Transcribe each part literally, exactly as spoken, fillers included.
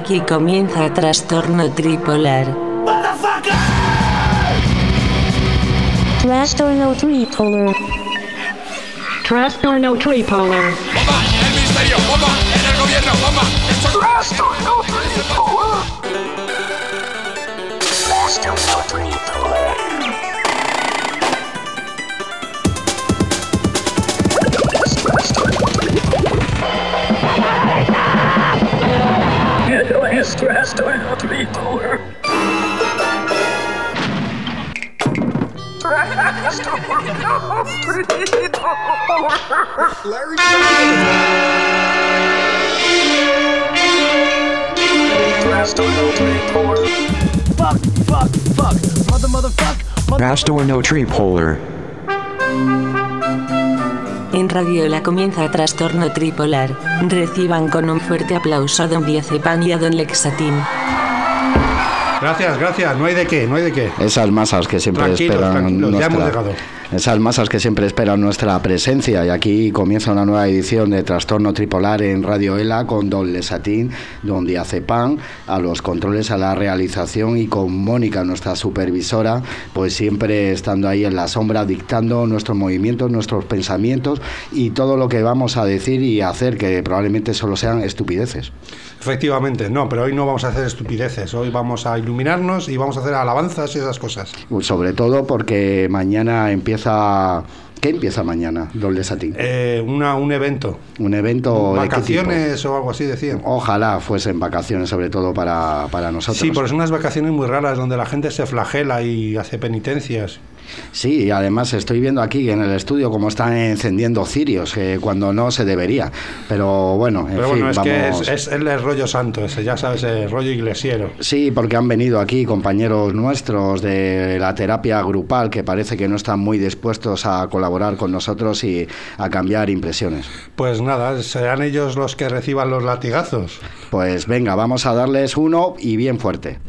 Aquí comienza Trastorno Tripolar. What the fuck? Trastorno Tripolar. Trastorno Tripolar. ¡Bomba! ¡En el ministerio! ¡Bomba! ¡En el gobierno! ¡Bomba! Trastorno Tripolar. Trastorno Tripolar. Esto es Trastorno Tripolar. Trastorno Tripolar. Fuck, fuck, fuck, mother, motherfuck, mother. Trastorno Tripolar. En Radioela comienza Trastorno Tripolar. Reciban con un fuerte aplauso a don Diazepam y a don Lexatin. Gracias, gracias, no hay de qué, no hay de qué. Esas masas que siempre Tranquilos, esperan tranquilos, ya hemos nuestra, llegado. esas masas que siempre esperan nuestra presencia. Y aquí comienza una nueva edición de Trastorno Tripolar en Radioela con don Lexatin, don Diazepam, a los controles, a la realización, y con Mónica, nuestra supervisora, pues siempre estando ahí en la sombra, dictando nuestros movimientos, nuestros pensamientos y todo lo que vamos a decir y hacer, que probablemente solo sean estupideces. Efectivamente, no, pero hoy no vamos a hacer estupideces, hoy vamos a iluminarnos y vamos a hacer alabanzas y esas cosas. Sobre todo porque mañana empieza... ¿Qué empieza mañana, don Lexatin? Eh, una, un evento. Un evento... Vacaciones o algo así decían. Ojalá fuesen vacaciones, sobre todo para, para nosotros. Sí, porque son unas vacaciones muy raras donde la gente se flagela y hace penitencias. Sí, y además estoy viendo aquí en el estudio cómo están encendiendo cirios, que cuando no se debería. Pero bueno, en Pero fin, bueno, es vamos... que es, es el rollo santo ese, ya sabes, el rollo iglesiero. Sí, porque han venido aquí compañeros nuestros de la terapia grupal que parece que no están muy dispuestos a colaborar con nosotros y a cambiar impresiones. Pues nada, serán ellos los que reciban los latigazos. Pues venga, vamos a darles uno y bien fuerte.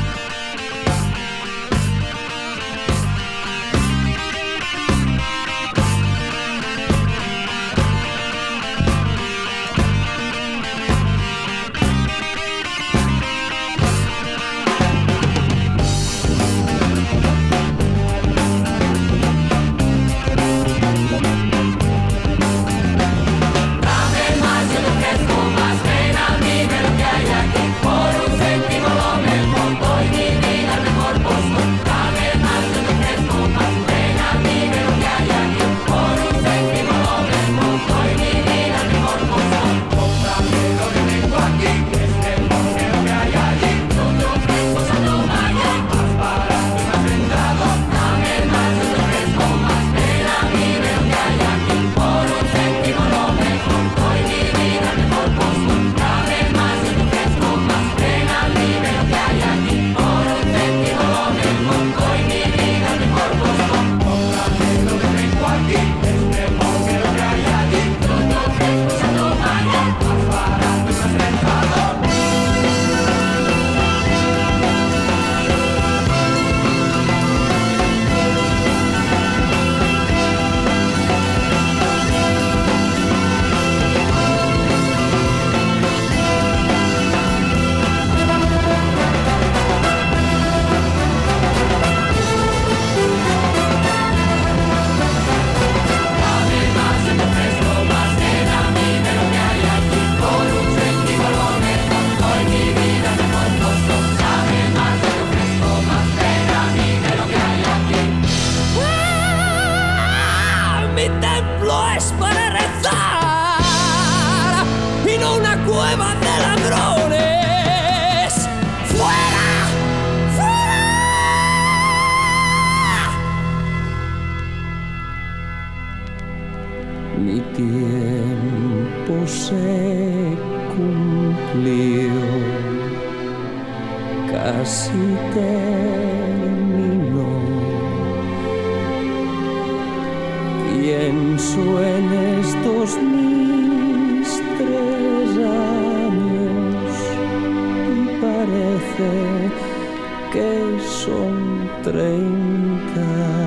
Mi tiempo se cumplió, casi terminó. Pienso en estos mis tres años y parece que son treinta.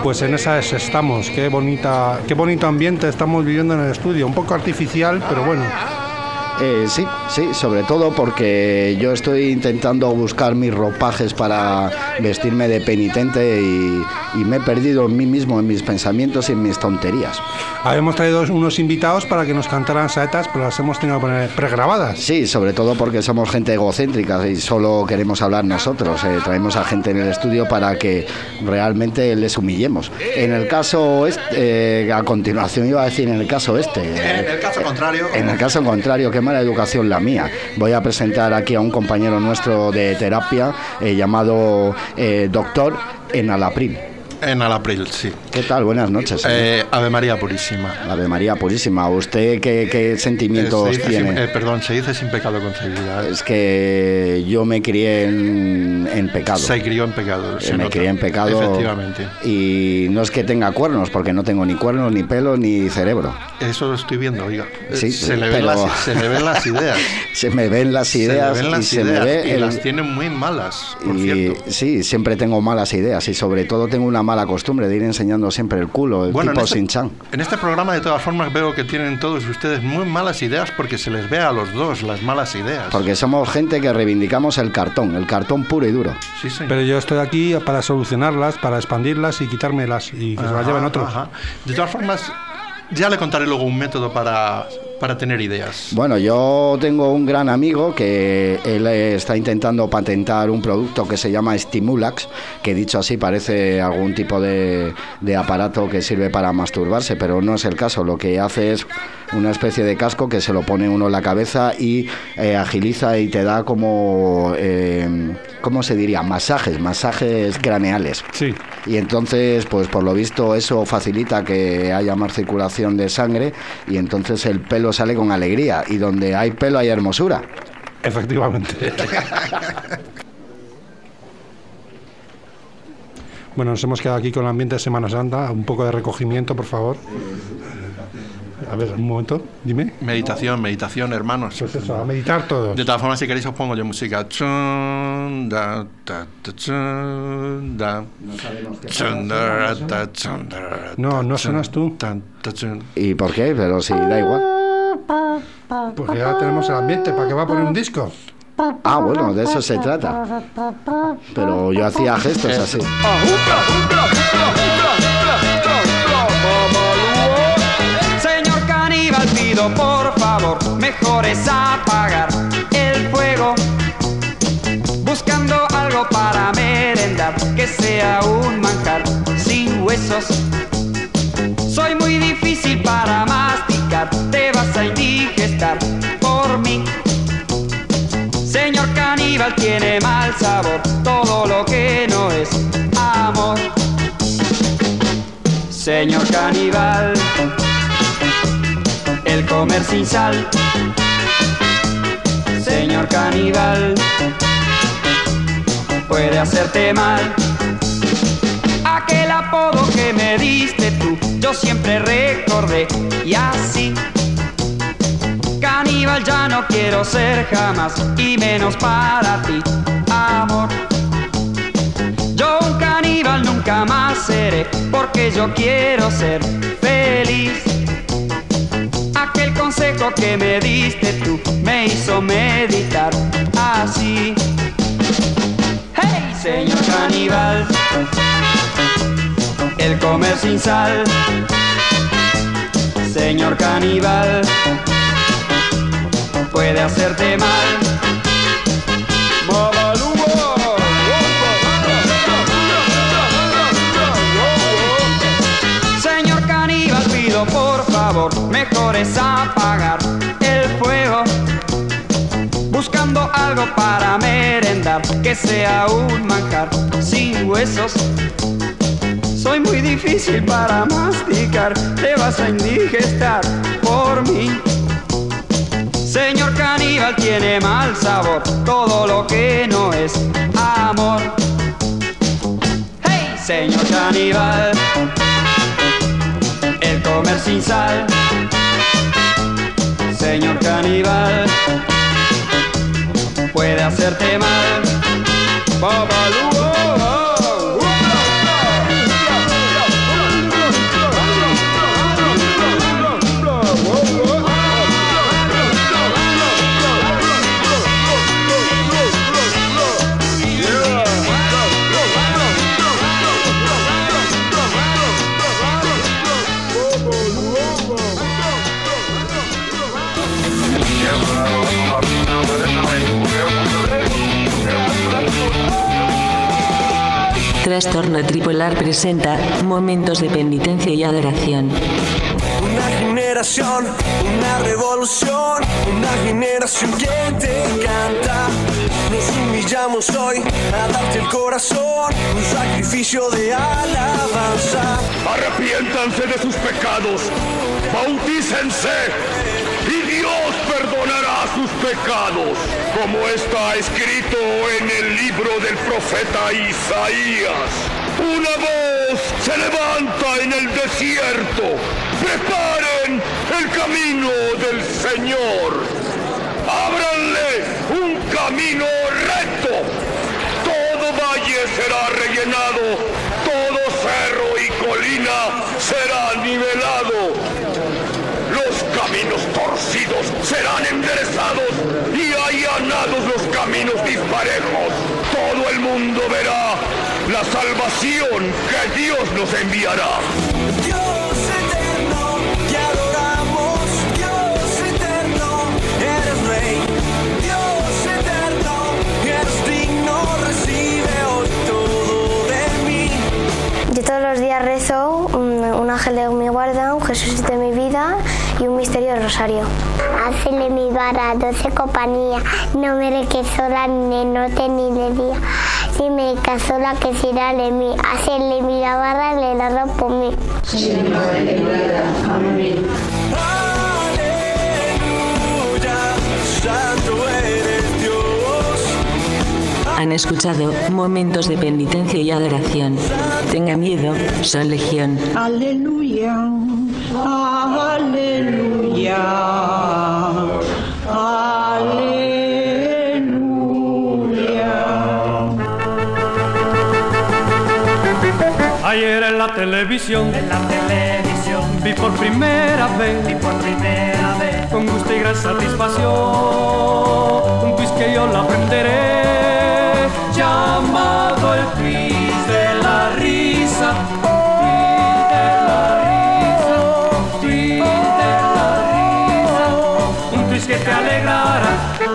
Pues en esas estamos, qué bonita, qué bonito ambiente estamos viviendo en el estudio, un poco artificial, pero bueno. Eh, sí, sí, sobre todo porque yo estoy intentando buscar mis ropajes para vestirme de penitente y, y me he perdido en mí mismo, en mis pensamientos y en mis tonterías. Habíamos traído unos invitados para que nos cantaran saetas, pero las hemos tenido que poner pregrabadas. Sí, sobre todo porque somos gente egocéntrica y solo queremos hablar nosotros. Eh, traemos a gente en el estudio para que realmente les humillemos. En el caso este, eh, a continuación iba a decir en el caso este. Eh, en el caso contrario. En el caso contrario, qué mala educación la mía. Voy a presentar aquí a un compañero nuestro de terapia eh, llamado eh, doctor Enalapril. En Alapril, sí. ¿Qué tal? Buenas noches. Eh, Ave María Purísima. Ave María Purísima. ¿Usted qué, qué sentimientos eh, tiene? Sin, eh, perdón, se dice sin pecado concebida. Es que yo me crié en, en pecado. Se crió en pecado. Se me nota. crié en pecado. Efectivamente. Y no es que tenga cuernos, porque no tengo ni cuernos, ni pelo, ni cerebro. Eso lo estoy viendo, oiga. Sí, se, le pero... ven las, se le ven las ideas. Se me ven las ideas. Se le ven las y se ideas me ve y el... las tienen muy malas, por y, cierto. Sí, siempre tengo malas ideas y sobre todo tengo una mala costumbre de ir enseñando siempre el culo, el bueno, tipo en este, Shin-chan. En este programa, de todas formas, veo que tienen todos ustedes muy malas ideas porque se les ve a los dos las malas ideas. Porque somos gente que reivindicamos el cartón, el cartón puro y duro. Sí, señor. Pero yo estoy aquí para solucionarlas, para expandirlas y quitármelas y que ajá, se las lleven otros. Ajá. De todas formas, ya le contaré luego un método para, para tener ideas. Bueno, yo tengo un gran amigo que él está intentando patentar un producto que se llama Stimulax, que dicho así parece algún tipo de, de aparato que sirve para masturbarse, pero no es el caso. Lo que hace es una especie de casco que se lo pone uno en la cabeza y eh, agiliza y te da como, eh, ¿cómo se diría? Masajes, masajes craneales. Sí. Y entonces, pues por lo visto eso facilita que haya más circulación de sangre y entonces el pelo sale con alegría y donde hay pelo hay hermosura. Efectivamente. Bueno, nos hemos quedado aquí con el ambiente de Semana Santa, un poco de recogimiento, por favor. A ver, un momento, dime. Meditación, meditación, hermanos. Pues eso, a meditar todos. De todas formas, si queréis os pongo yo música. Chun, da, ta, ta, chun, da. Chun, da, ta, chun, da, No, no suenas tú. Ta, ta, chun. ¿Y por qué? Pero si da igual. Porque ya tenemos el ambiente, ¿para qué va a poner un disco? Ah, bueno, de eso se trata. Pero yo hacía gestos así. Señor caníbal, pido por favor, mejor es apagar el fuego, buscando algo para merendar, que sea un manjar sin huesos. Soy muy difícil para masticar, te vas a indigestar por mí. Señor caníbal, tiene mal sabor todo lo que no es amor. Señor caníbal, el comer sin sal. Señor caníbal, puede hacerte mal. Aquel apodo que me diste tú, yo siempre recordé y así. Caníbal ya no quiero ser jamás y menos para ti, amor. Yo un caníbal nunca más seré porque yo quiero ser feliz. Aquel consejo que me diste tú me hizo meditar así. ¡Hey! Señor caníbal, el comer sin sal. Señor caníbal, puede hacerte mal. Señor caníbal, pido por favor, mejor es apagar el fuego, buscando algo para merendar, que sea un manjar sin huesos. Soy muy difícil para masticar, te vas a indigestar por mí. Señor caníbal, tiene mal sabor todo lo que no es amor. ¡Hey! Señor caníbal, el comer sin sal. Señor caníbal, puede hacerte mal. Trastorno Tripolar presenta Momentos de Penitencia y Adoración. Una generación, una revolución, una generación que te canta. Nos humillamos hoy a darte el corazón, un sacrificio de alabanza. Arrepiéntanse de sus pecados, bautícense y Dios perdonará sus pecados, como está escrito en el libro del profeta Isaías. Una voz se levanta en el desierto. Preparen el camino del Señor. Ábranle un camino recto. Todo valle será rellenado. Todo cerro y colina será nivelado. Los caminos torcidos serán enderezados y allanados los caminos disparejos. Todo el mundo verá la salvación que Dios nos enviará. Dios eterno, te adoramos. Dios eterno, eres rey. Dios eterno, eres digno. Recibe hoy todo de mí. Yo todos los días rezo un, un ángel de mi guarda, un Jesús de mi vida y un misterio del rosario. Hazle mi vara, doce compañía, no me que sola ni de noche ni de día. Si me casola que será de mí, hacerle mi la barra, le la ropa por mí. Amén. Aleluya, santo eres Dios. Han escuchado Momentos de Penitencia y Adoración. Tenga miedo, son legión. Aleluya, aleluya, aleluya. Ayer en la televisión, en la televisión, vi por primera vez, vi por primera vez, con gusto y gran satisfacción, un quiz que yo lo aprenderé, llamado el quiz de la risa. Quiz de la risa, quiz de la risa, un quiz que te alegrará.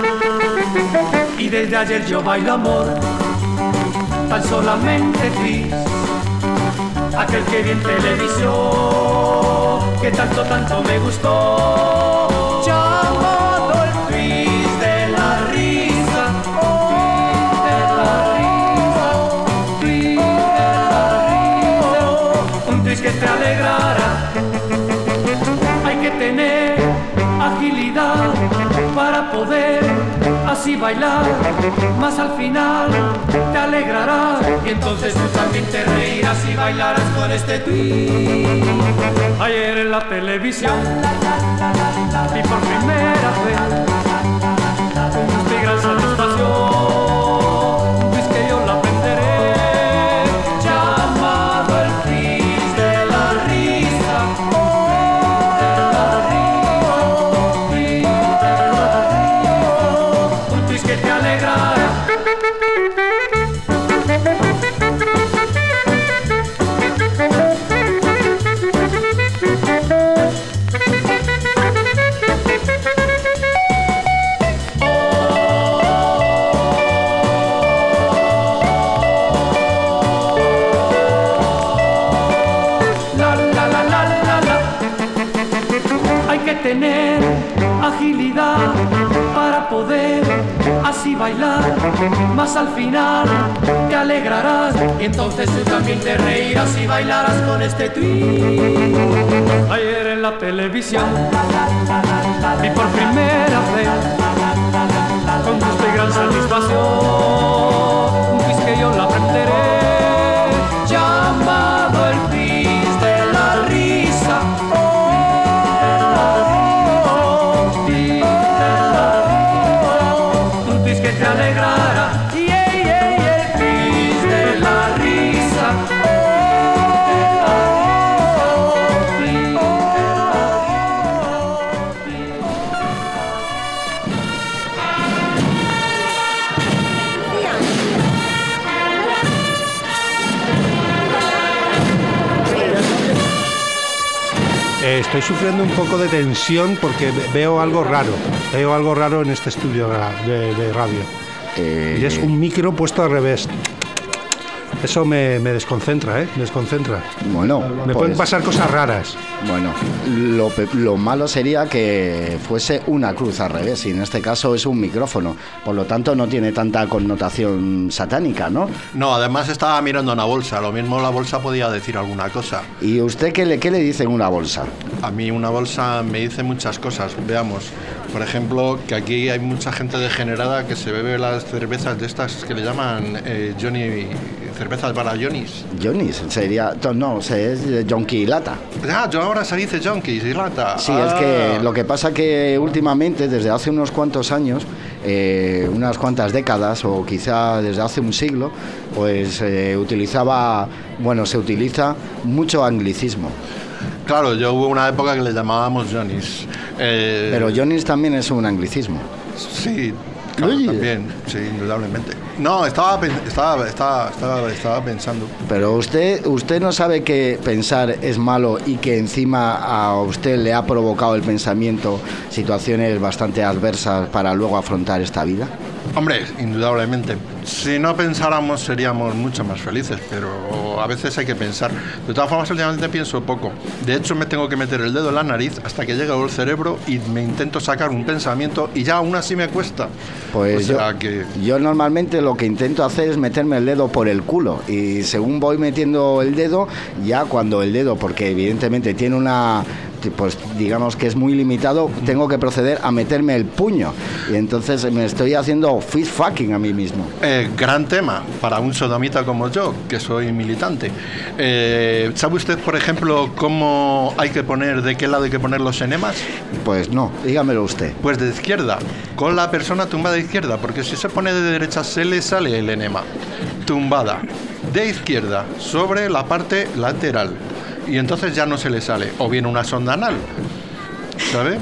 Y desde ayer yo bailo amor, tan solamente quiz. Aquel que vi en televisión, que tanto, tanto me gustó, llamado el quiz de la risa, quiz de la risa, quiz de la risa, un quiz que te alegrará. Hay que tener agilidad para poder así bailar, más al final te alegrarás y entonces tú también te reirás y bailarás con este tweet. Ayer en la televisión vi por primera vez con gusto y gran satisfacción un quiz que yo lo aprenderé, llamado el quiz de la risa. Que te alegrará. La, la, la, la, la, la. Hay que tener agilidad para poder así bailar, más al final te alegrarás y entonces tú también te reirás y bailarás con este tweet. Ayer en la televisión vi por primera vez con gusto y gran satisfacción un quiz que yo lo aprenderé, llamado el quiz de la risa. Que te alegrará, y yeah, yeah, yeah, el quiz de la risa. Eh, estoy sufriendo un poco de tensión porque veo algo raro. Veo algo raro en este estudio de, de radio. Eh, y es un micro puesto al revés. Eso me, me desconcentra, ¿eh? Me desconcentra. Bueno, me pues, pueden pasar cosas raras. Bueno, lo, lo malo sería que fuese una cruz al revés, y en este caso es un micrófono. Por lo tanto, no tiene tanta connotación satánica, ¿no? No, además estaba mirando una bolsa. Lo mismo la bolsa podía decir alguna cosa. ¿Y usted qué le, qué le dice en una bolsa? A mí una bolsa me dice muchas cosas. Veamos, por ejemplo, que aquí hay mucha gente degenerada que se bebe las cervezas de estas que le llaman eh, Johnny... cervezas para Johnny's. Johnny's, sería... No, es Jonky Lata. Ah, yo ahora se dice Jonky's y Lata. Sí, ah. es que lo que pasa que últimamente, desde hace unos cuantos años, eh, unas cuantas décadas, o quizá desde hace un siglo, pues eh, utilizaba... Bueno, se utiliza mucho anglicismo. Claro, yo hubo una época que le llamábamos Johnny's. Eh... Pero Johnny's también es un anglicismo. Sí, claro, también, sí, indudablemente. No, estaba, estaba, estaba, estaba, estaba pensando. Pero usted, usted no sabe que pensar es malo y que encima a usted le ha provocado el pensamiento situaciones bastante adversas para luego afrontar esta vida. Hombre, indudablemente. Si no pensáramos seríamos mucho más felices, pero a veces hay que pensar. De todas formas, últimamente pienso poco. De hecho, me tengo que meter el dedo en la nariz hasta que llegue al cerebro y me intento sacar un pensamiento y ya aún así me cuesta. Pues o sea yo, que... yo normalmente lo que intento hacer es meterme el dedo por el culo, y según voy metiendo el dedo, ya cuando el dedo, porque evidentemente tiene una... pues digamos que es muy limitado, tengo que proceder a meterme el puño, y entonces me estoy haciendo fist fucking a mí mismo. Eh, gran tema para un sodomita como yo, que soy militante. Eh, ¿Sabe usted, por ejemplo, cómo hay que poner, de qué lado hay que poner los enemas? Pues no, dígamelo usted. Pues de izquierda, con la persona tumbada de izquierda, porque si se pone de derecha se le sale el enema. Tumbada de izquierda sobre la parte lateral. Y entonces ya no se le sale, o bien una sonda anal, ¿sabe?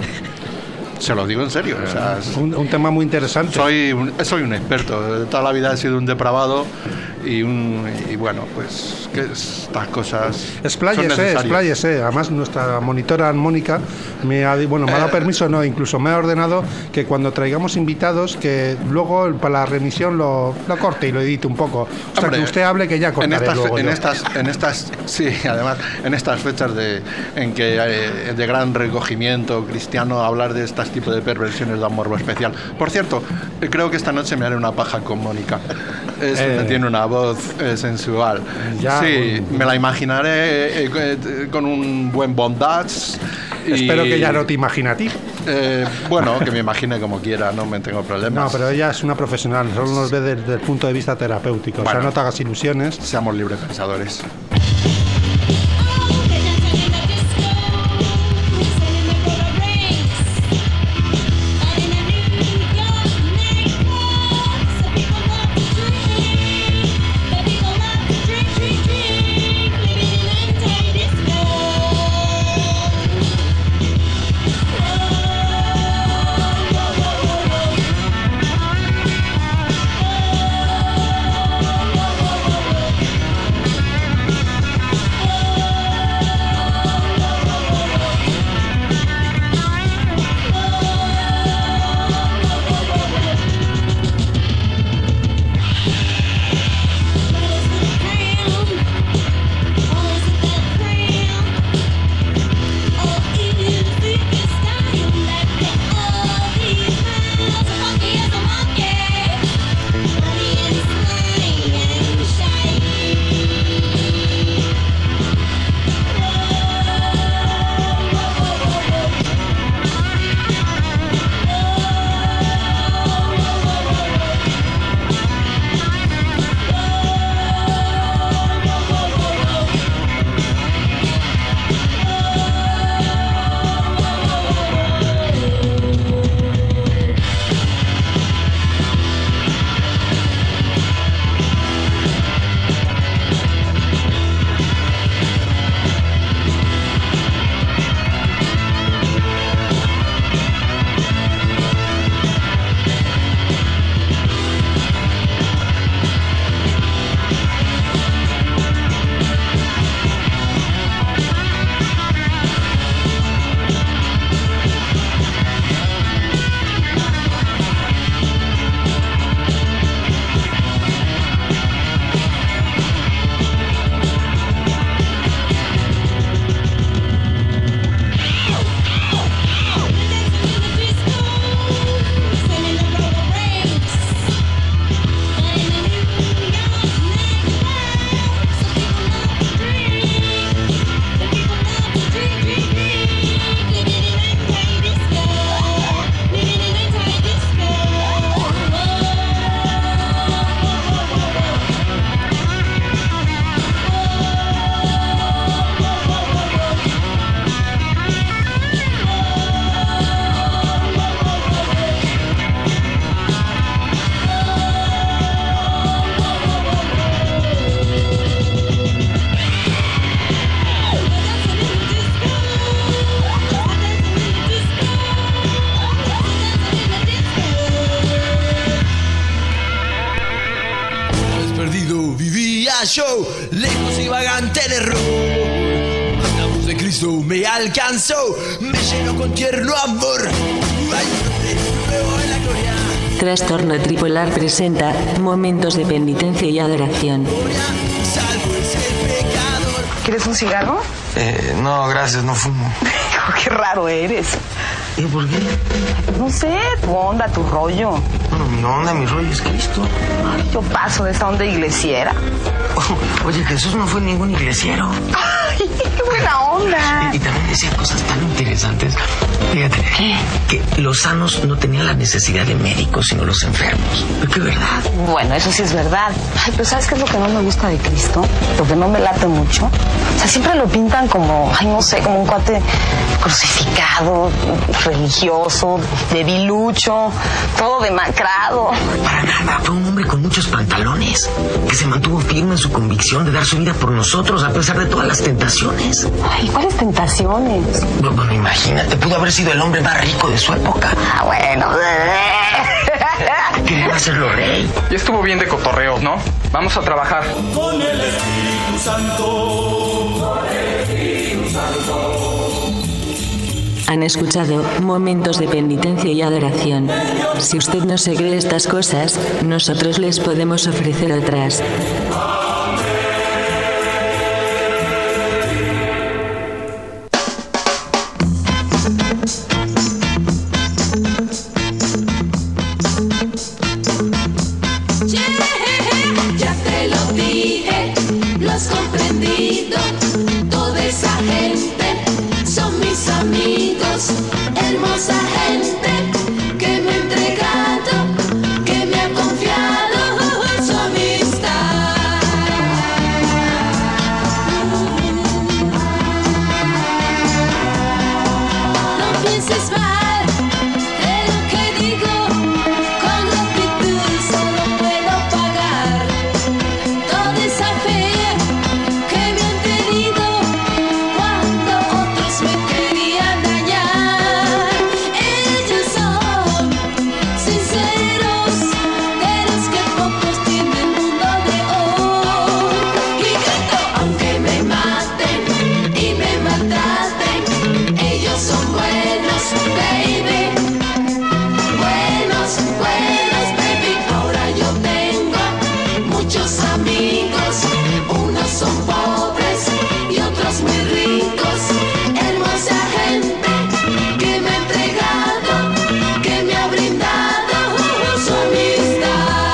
Se lo digo en serio. O sea, es, un, un tema muy interesante. Soy un, soy un experto, toda la vida he sido un depravado y, un, y bueno, pues que estas cosas expláyese, expláyese. Además nuestra monitora Mónica me ha, bueno, me ha dado eh, permiso, no, incluso me ha ordenado que cuando traigamos invitados que luego para la remisión lo, lo corte y lo edite un poco. O sea, hombre, que usted hable que ya cortaré en estas, luego en yo. estas, en estas, sí, además en estas fechas de en que eh, de gran recogimiento cristiano, hablar de este tipo de perversiones da un morbo especial. Por cierto, creo que esta noche me haré una paja con Mónica. Es, eh, tiene una voz eh, sensual. Ya, sí, un... me la imaginaré eh, eh, con un buen bondage. Espero y... que ya no te imagine a ti. Eh, bueno, que me imagine como quiera, no me tengo problemas. No, pero ella es una profesional, solo nos ve desde el punto de vista terapéutico. Bueno, o sea, no te hagas ilusiones. Seamos libres pensadores. yo, lejos y vagante de error. La voz de Cristo me alcanzó, me llenó con tierno amor. Ay, nuevo en la gloria. Trastorno Tripolar presenta momentos de penitencia y adoración. ¿Quieres un cigarro? Eh, no, gracias, no fumo. Qué raro eres. ¿Y por qué? No sé, tu onda, tu rollo. Bueno, mi onda, mi rollo es Cristo. Ay, yo paso de esa onda iglesiera. Oh, oye, Jesús no fue ningún iglesiero. Ay, qué buena onda. Y, y también decía cosas tan interesantes. Fíjate, ¿qué? Que los sanos no tenían la necesidad de médicos, sino los enfermos. ¿Qué verdad? Bueno, eso sí es verdad. Ay, pero ¿sabes qué es lo que no me gusta de Cristo? Lo que no me late mucho. O sea, siempre lo pintan como, ay, no sé, como un cuate crucificado, religioso, debilucho, todo demacrado. Para nada, fue un hombre con muchos pantalones, que se mantuvo firme en su convicción de dar su vida por nosotros a pesar de todas las tentaciones. Ay, ¿cuáles tentaciones? Bueno, imagínate, pudo haber sido el hombre más rico de su época. Ah, bueno. Quería hacerlo rey. Ya estuvo bien de cotorreos, ¿no? Vamos a trabajar. Con el Espíritu Santo. Con el Espíritu Santo. Han escuchado momentos de penitencia y adoración. Si usted no se cree estas cosas, nosotros les podemos ofrecer otras. Ya te lo dije, lo has comprendido. Toda esa gente son mis amigos, hermosa gente que me ha entregado, que me ha confiado su amistad. No pienses mal en lo que digo, con gratitud solo puedo pagar toda esa fe que me han tenido cuando otros me querían dañar. Ellos son sinceros, de los que pocos tienen el mundo de hoy. Y grito, aunque me maten y me maltraten, ellos son buenos, baby. Buenos, buenos, baby. Ahora yo tengo muchos amigos, unos son pobres y otros muy ricos. Hermosa gente que me ha entregado, que me ha brindado su amistad.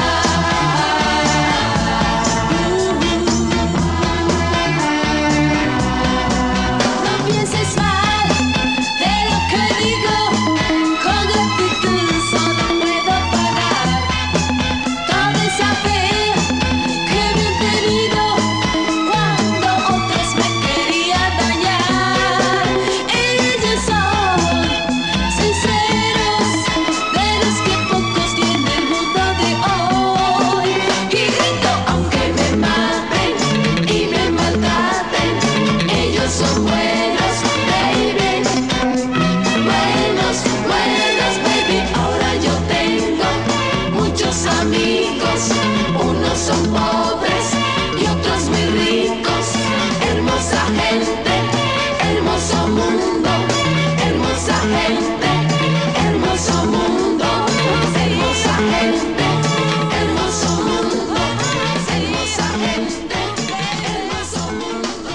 No pienses mal de lo que digo, con gratitud solo puedo pagar toda esa fe que me han tenido cuando otros me querían dañar. Ellos son sinceros, de los que pocos tienen el mundo de hoy. Y grito, aunque me maten y me maltraten, ellos son buenos, baby. Buenos, buenos, baby. Ahora yo tengo muchos amigos, unos son pobres y otros muy ricos. Hermosa gente, hermoso mundo, hermosa gente, hermoso mundo, hermosa gente, hermoso mundo, hermosa gente, hermoso mundo.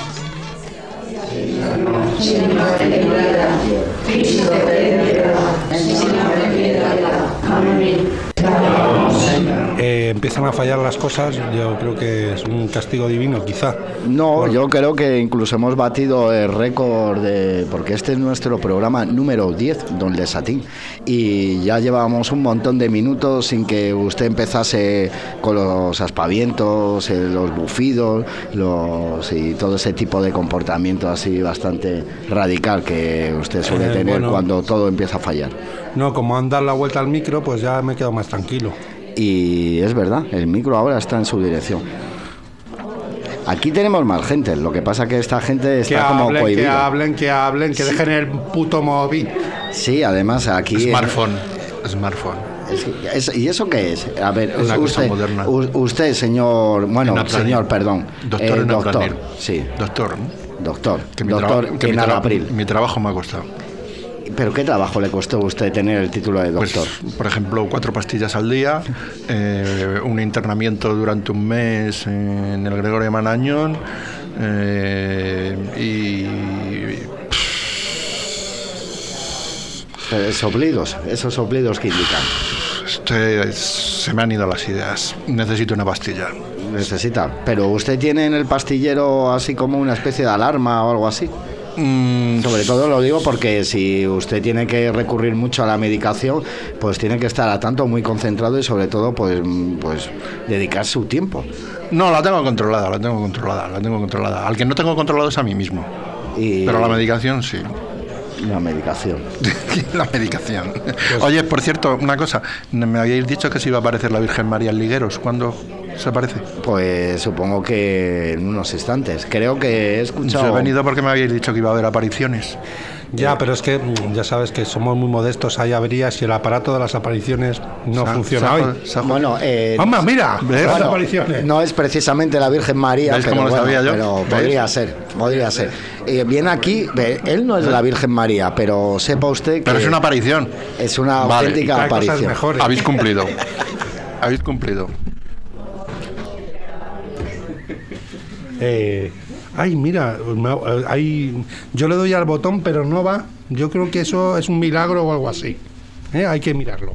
Señor, ten piedad. Cristo, ten piedad. Señor, ten piedad. Amén. Eh, empiezan a fallar las cosas, yo creo que es un castigo divino, quizá. No, Por... yo creo que incluso hemos batido el récord de... porque este es nuestro programa número diez, Don Lesatín, y ya llevábamos un montón de minutos sin que usted empezase con los aspavientos, eh, los bufidos, los y todo ese tipo de comportamiento así bastante radical que usted suele Eh, tener bueno. cuando todo empieza a fallar. No, como han dado la vuelta al micro, pues ya me quedo más tranquilo. Y es verdad, el micro ahora está en su dirección. Aquí tenemos más gente, lo que pasa que esta gente está que como hablen, cohibida. que hablen, que hablen, que Sí. dejen el puto móvil. Sí, además aquí... Smartphone, smartphone. Es, es, ¿Y eso qué es? A ver, Una cosa usted, moderna. usted, señor, bueno, Enapranil. señor, perdón, Doctor eh, Enapranil. doctor, sí, Doctor, ¿no? doctor, Que mi, doctor traba- que mi, Enalapril. tra- mi trabajo me ha costado. ¿Pero qué trabajo le costó a usted tener el título de doctor? Pues, por ejemplo, cuatro pastillas al día, eh, un internamiento durante un mes en el Gregorio de Marañón eh, y... Eh, soplidos, esos soplidos que indican. Este, se me han ido las ideas. Necesito una pastilla. Necesita. ¿Pero usted tiene en el pastillero así como una especie de alarma o algo así? Mm, Sobre todo lo digo porque si usted tiene que recurrir mucho a la medicación, pues tiene que estar a tanto muy concentrado y sobre todo pues, pues dedicar su tiempo. No, la tengo controlada, la tengo controlada, la tengo controlada. Al que no tengo controlado es a mí mismo. Y... Pero la medicación sí. La medicación. La medicación. Oye, por cierto, una cosa. Me habíais dicho que se iba a aparecer la Virgen María en Ligueros. ¿Cuándo se aparece? Pues supongo que en unos instantes. Creo que he escuchado... Yo he venido porque me habíais dicho que iba a haber apariciones. Ya, pero es que mm, ya sabes que somos muy modestos, hay averías y el aparato de las apariciones no Sa- funciona sa- hoy. sa- Bueno, eh, ¡Mamma, mira! ¿ves? Las bueno, apariciones. no es precisamente la Virgen María, ¿Ves pero, cómo lo bueno, sabía yo? pero ¿Ves? podría ser, podría ser. Eh, viene aquí, ve, él no es la Virgen María, pero sepa usted que Pero es una aparición. es una Vale. auténtica Hay cosas aparición. mejores. Habéis cumplido. Habéis cumplido. Eh, ay, mira, me- eh, hay, yo le doy al botón, pero no va. Yo creo que eso es un milagro o algo así. Eh, Hay que mirarlo.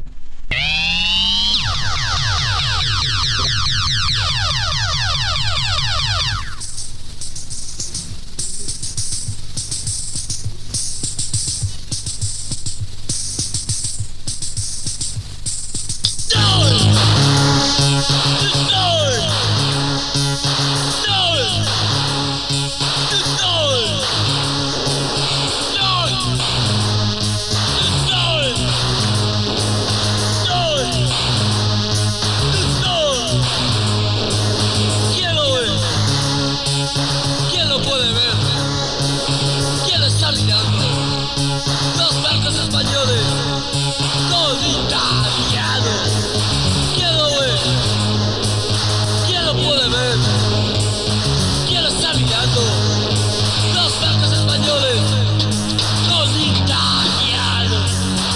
¿Quién lo puede ver? ¿Quién lo está mirando? Los barcos españoles, todos italianos. ¿Quién lo ve? ¿Quién lo puede ver? ¿Quién lo está mirando? Los barcos españoles, todos italianos.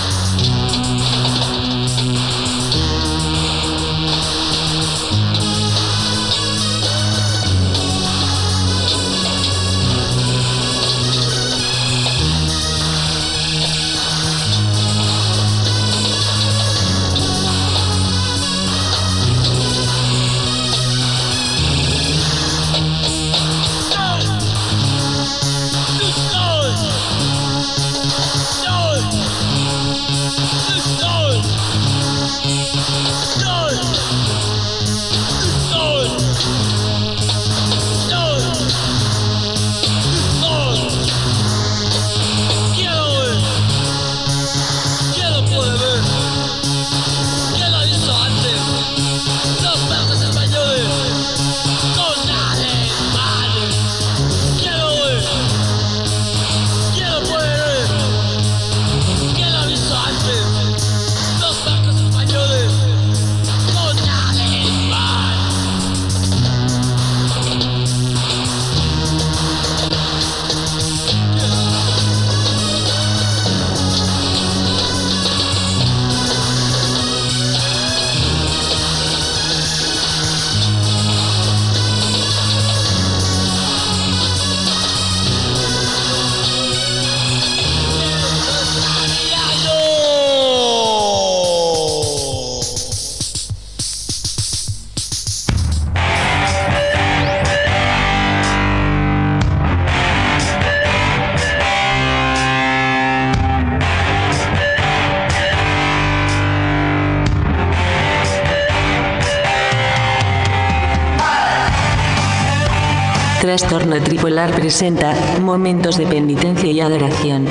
¿Quién lo puede ver? ¿Quién lo ha visto antes? Los barcos españoles con alemanes. ¿Quién lo ve? ¿Quién lo puede ver? ¿Quién lo ha visto antes? Los barcos españoles con alemanes. Trastorno Tripolar presenta Momentos de Penitencia y Adoración.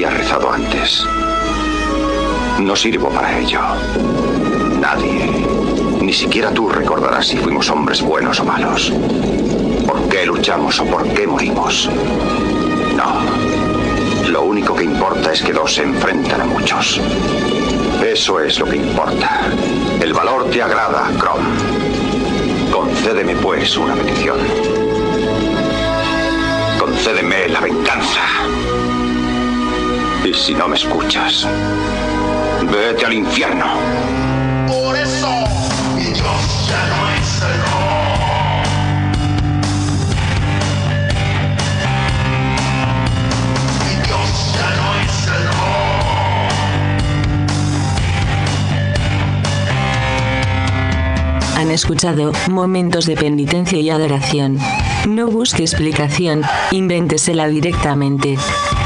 había rezado antes. No sirvo para ello. Nadie, ni siquiera tú, recordarás si fuimos hombres buenos o malos. ¿Por qué luchamos o por qué morimos? No. Lo único que importa es que dos se enfrentan a muchos. Eso es lo que importa. El valor te agrada, Crom. Concédeme, pues, una petición. Concédeme la venganza. Y si no me escuchas, vete al infierno. Por eso, mi Dios ya no es el rock. Mi Dios ya no es el rock. Han escuchado Momentos de Penitencia y Adoración. No busque explicación, invéntesela directamente.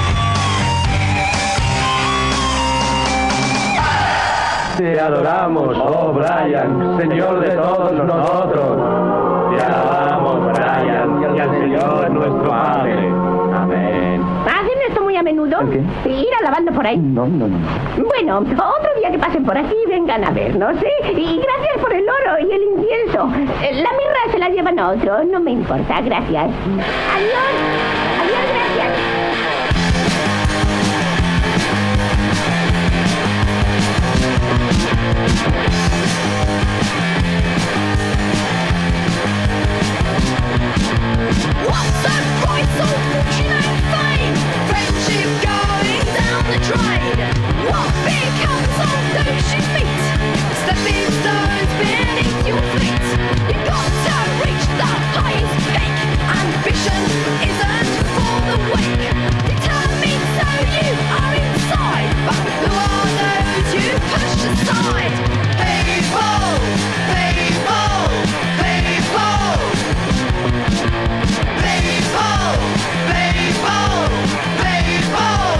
Te adoramos, oh Brian, Señor de todos nosotros. Te alabamos, Brian, y al Señor nuestro Padre. Amén. ¿Hacen esto muy a menudo? ¿Qué? Ir alabando por ahí. No, no, no. Bueno, otro día que pasen por aquí vengan a vernos, ¿eh? Y gracias por el oro y el incienso. La mirra se la llevan a otro, no me importa, gracias. Adiós. Adiós, gracias. What's that price of fortune and fame? Friendship going down the drain. What becomes of those you meet? Stepping stones beneath your feet. You've got to reach the highest peak. Ambition isn't for the weak. Determined so you are inside. But who are those you push aside? People, people, people. People, people, people.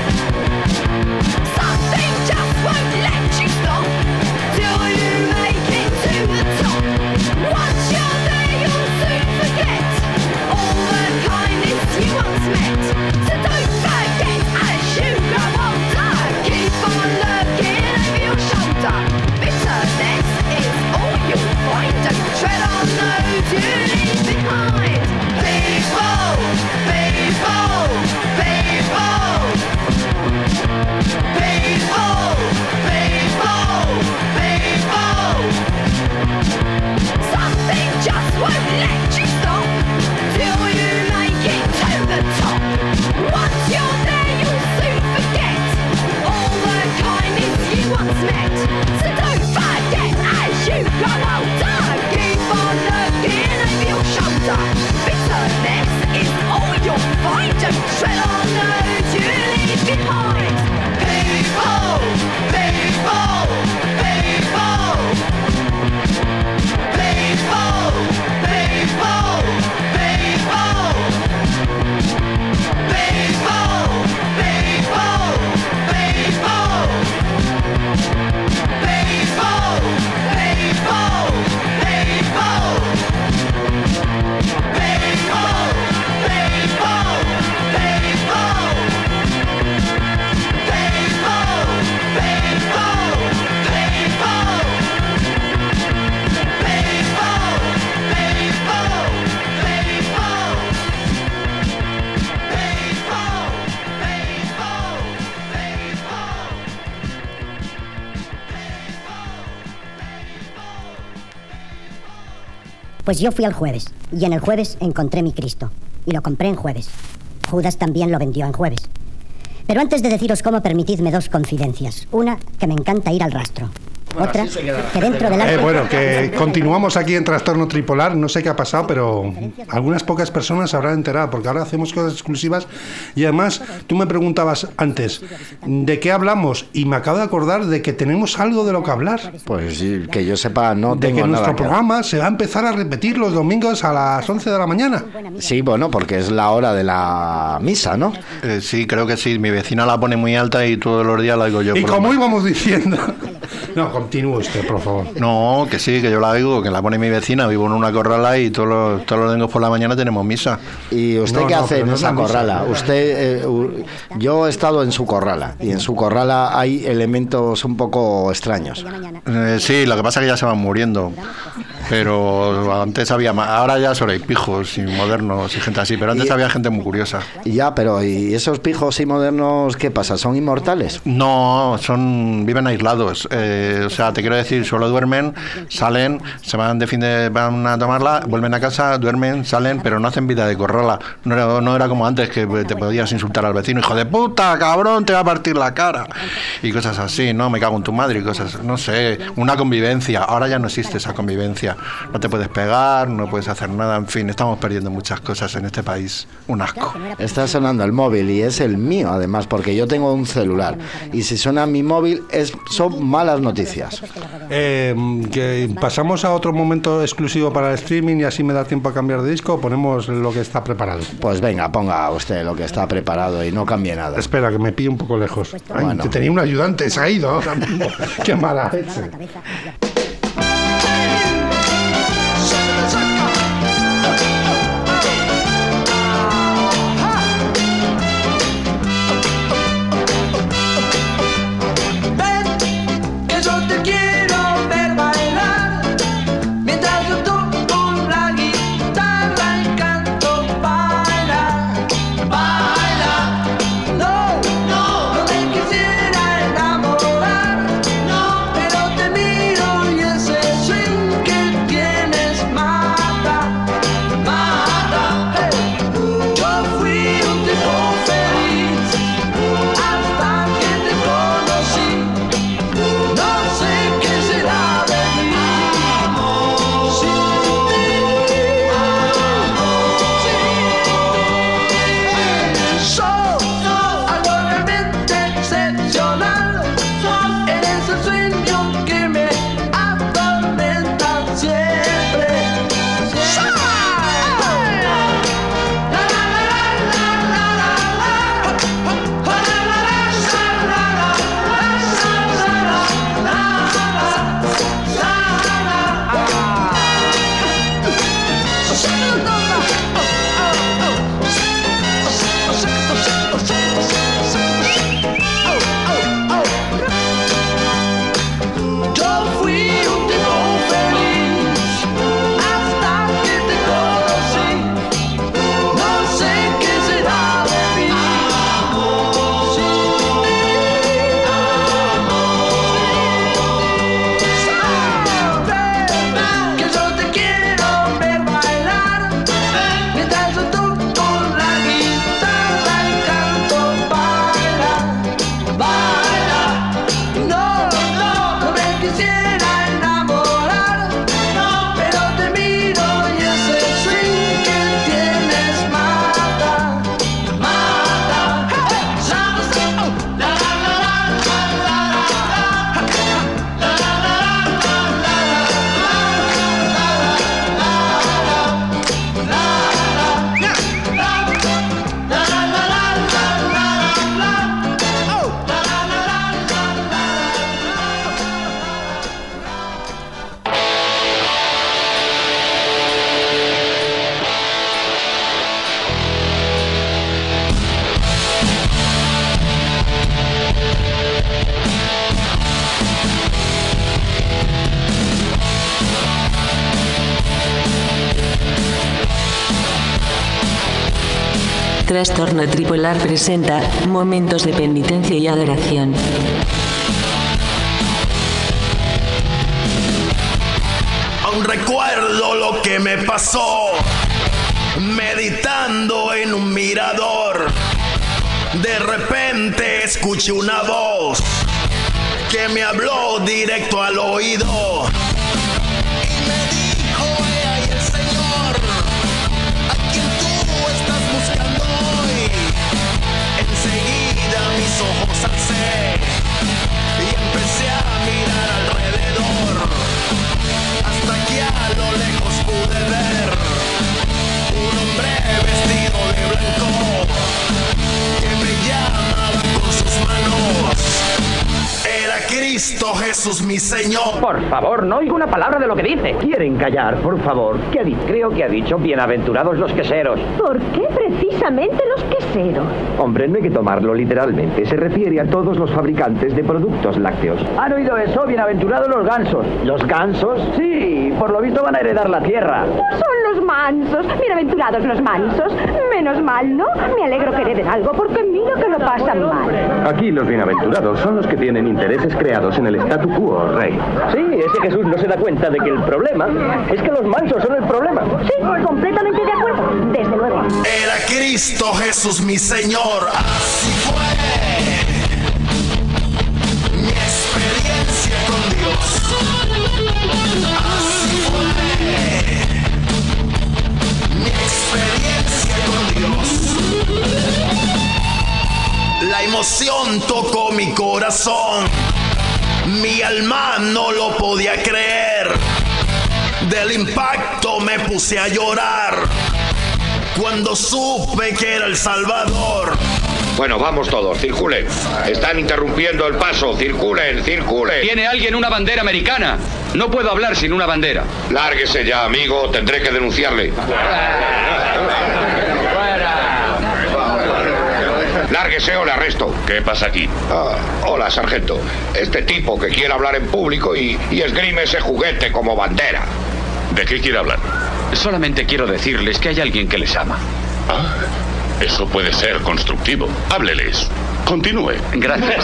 Something just won't let you stop till you make it to the top. Once you're there, you'll soon forget all the kindness you once met. So don't forget as you grow older, keep on looking over your shoulder. Bitterness is all you'll find. Don't tread on those you leave behind. People, people, people. People, people, people. Something just won't let you stop till you make it to the top. Once you're there, you'll soon forget all the kindness you once met. So don't forget as you grow older, keep on looking over your shoulder. Bitterness is all you'll find. Don't tread on those you leave behind. People, people, people. People, people, people. People, people, people. People, people, Pues yo fui al jueves, y en el jueves encontré mi Cristo, y lo compré en jueves. Judas también lo vendió en jueves. Pero antes de deciros cómo, permitidme dos confidencias. Una, que me encanta ir al rastro. Bueno, Otra, que dentro del arte... Eh, bueno, que continuamos aquí en Trastorno Tripolar. No sé qué ha pasado, pero algunas pocas personas se habrán enterado, porque ahora hacemos cosas exclusivas. Y además, tú me preguntabas antes, ¿de qué hablamos? Y me acabo de acordar de que tenemos algo de lo que hablar. Pues sí, que yo sepa, no de tengo que nada nuestro que... programa se va a empezar a repetir los domingos a las once de la mañana. Sí, bueno, porque es la hora de la misa, ¿no? Eh, sí, creo que sí. Mi vecina la pone muy alta y todos los días la oigo yo. Y por como lo menos. íbamos diciendo... No, continúe usted, por favor. No, que sí, que yo la oigo, que la pone mi vecina, vivo en una corrala y todos los, todos los domingos por la mañana tenemos misa. ¿Y usted No, qué no, hace pero en no es esa la misa. corrala? Usted, eh, u- yo he estado en su corrala y en su corrala hay elementos un poco extraños. Eh, sí, lo que pasa es que ya se van muriendo. Pero antes había más, ahora ya solo hay pijos y modernos y gente así, pero antes Y- había gente muy curiosa. Ya, pero ¿y esos pijos y modernos qué pasa? ¿Son inmortales? No, son viven aislados. Eh, o sea, te quiero decir, solo duermen, salen, se van de fin de van a tomarla, vuelven a casa, duermen, salen, pero no hacen vida de corrala. No era, no era como antes que te podías insultar al vecino, hijo de puta, cabrón, te va a partir la cara y cosas así, no, me cago en tu madre y cosas, no sé, una convivencia. Ahora ya no existe esa convivencia. No te puedes pegar, no puedes hacer nada, en fin, estamos perdiendo muchas cosas en este país. Un asco. Está sonando el móvil y es el mío, además, porque yo tengo un celular. Y si suena mi móvil, es, son malas noticias. Eh, que pasamos a otro momento exclusivo para el streaming y así me da tiempo a cambiar de disco o ponemos lo que está preparado. Pues venga, ponga usted lo que está preparado y no cambie nada. Espera, que me pille un poco lejos. Ay, Bueno. que tenía un ayudante, se ha ido ahora mismo. Qué mala leche. Ven, que yo te quiero ver bailar, mientras yo toco la guitarra y canto. Baila, baila, no, no, no me quisiera enamorar, no, pero te miro y ese swing que tienes mata, mata. Hey. Yo fui un tipo feliz hasta que te conocí. No sé qué será de mí sin ti. Sos algo realmente excepcional. Eres el sueño que me atormenta siempre. Yo fui un tipo feliz hasta que te conocí. No sé qué será de mí sin ti. Que yo te quiero ver bailar, mientras yo toco la guitarra y canto. Baila, baila, no, no, no me quisiera enamorar, no, pero te miro y ese swing que tienes mata, mata. La, la, la, la, la, Trastorno Tripolar presenta Momentos de Penitencia y Adoración. Aún recuerdo lo que me pasó, meditando en un mirador. De repente escuché una voz que me habló directo al oído y me dijo: "He ahí el Señor, a quien tú estás buscando hoy". Enseguida mis ojos alcé y empecé a mirar alrededor, hasta que a lo lejos pude ver un hombre vestido de blanco que me llamaba con sus manos. Era Cristo Jesús mi Señor. Por favor, no oigo una palabra de lo que dice. ¿Quieren callar, por favor? ¿Qué ha dicho? Creo que ha dicho bienaventurados los queseros. ¿Por qué precisamente los queseros? Hombre, no hay que tomarlo literalmente. Se refiere a todos los fabricantes de productos lácteos. ¿Han oído eso? Bienaventurados los gansos. ¿Los gansos? Sí, por lo visto van a heredar la tierra. Son los mansos. Bienaventurados los mansos. Menos mal, ¿no? Me alegro que hereden algo porque mira que lo pasan mal. Aquí los bienaventurados son los que tienen intereses creados en el statu quo, rey. Sí, ese Jesús no se da cuenta de que el problema es que los mansos son el problema. Sí, completamente de acuerdo. Desde luego. Era Cristo Jesús mi Señor. Así fue mi experiencia con Dios. Así fue mi experiencia con Dios. La emoción tocó mi corazón. Mi alma no lo podía creer. Del impacto me puse a llorar cuando supe que era el Salvador. Bueno, vamos todos, circulen. Están interrumpiendo el paso, circulen, circulen. ¿Tiene alguien una bandera americana? No puedo hablar sin una bandera. Lárguese ya, amigo, tendré que denunciarle. Lárguese o le arresto. ¿Qué pasa aquí? Ah, hola, sargento. Este tipo que quiere hablar en público y, y esgrime ese juguete como bandera. ¿De qué quiere hablar? Solamente quiero decirles que hay alguien que les ama. Ah, eso puede ser constructivo. Hábleles. Continúe. Gracias.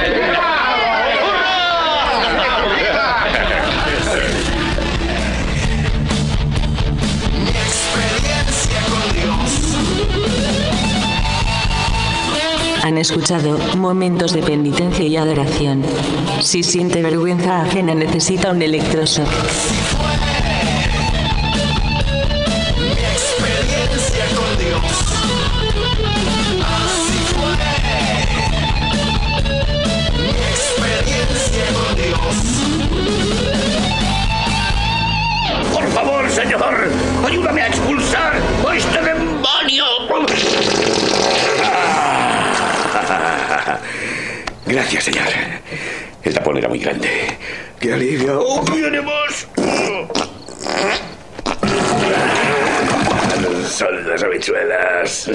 Han escuchado Momentos de Penitencia y Adoración. Si siente vergüenza ajena, necesita un electroshock. Mi experiencia con Dios. Así fue mi experiencia con Dios. Por favor, señor, ayúdame a expulsar a este demonio. Gracias, señor. El tapón era muy grande. ¡Qué alivio! ¡Oh, viene más! Son las habichuelas.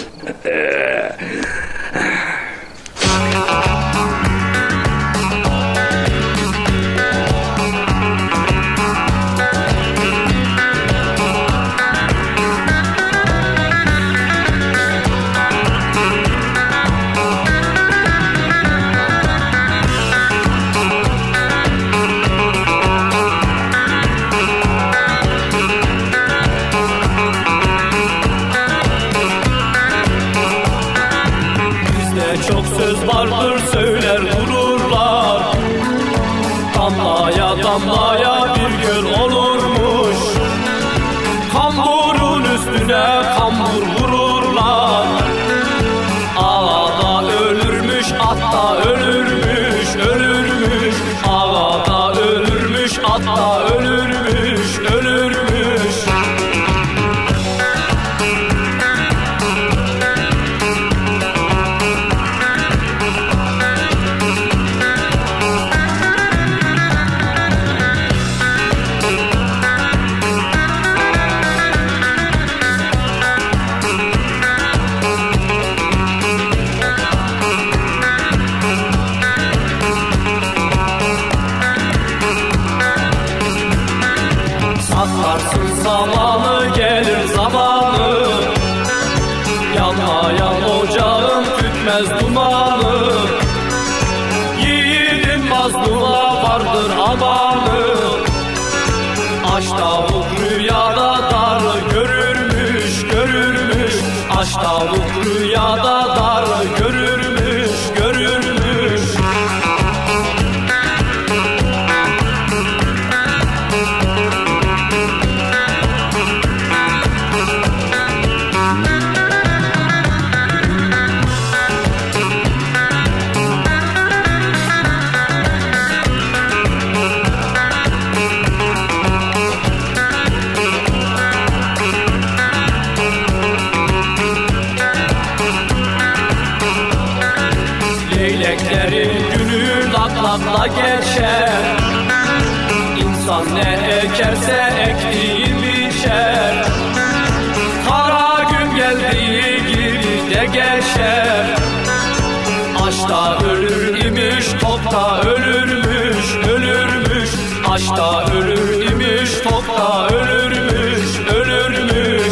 Çok söz vardır söyler dururlar. Damlaya damlaya bir göl olurmuş. Kamburun üstüne kambur vururlar. Ağada ölürmüş, atta ölürmüş, ölürmüş. Ağada ölürmüş, atta ölürmüş, ölürmüş. Saklarsın zamanı, gelir zamanı. Yanmayan ocağın tütmez dumanı. Yiğidin mazluma vardır amanı. Aç tavuk rüyada darı görürmüş, görürmüş. Aç tavuk rüyada darı görürmüş, görürmüş. da geçer. İnsan ne ekerse ektiği biçer. Kara gün geldiği gibi de geçer. Aşkta ölür imiş, tokta ölürmüş, ölürmüş. Aşkta ölür imiş, tokta ölürmüş, ölürmüş.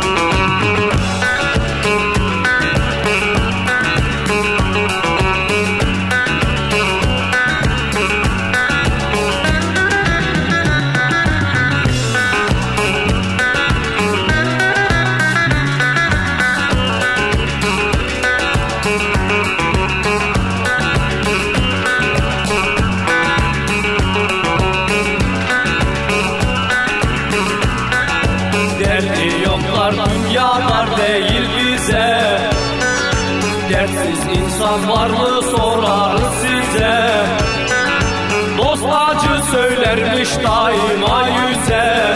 Var mı sorarız size. Dost acı söylermiş daima yüze.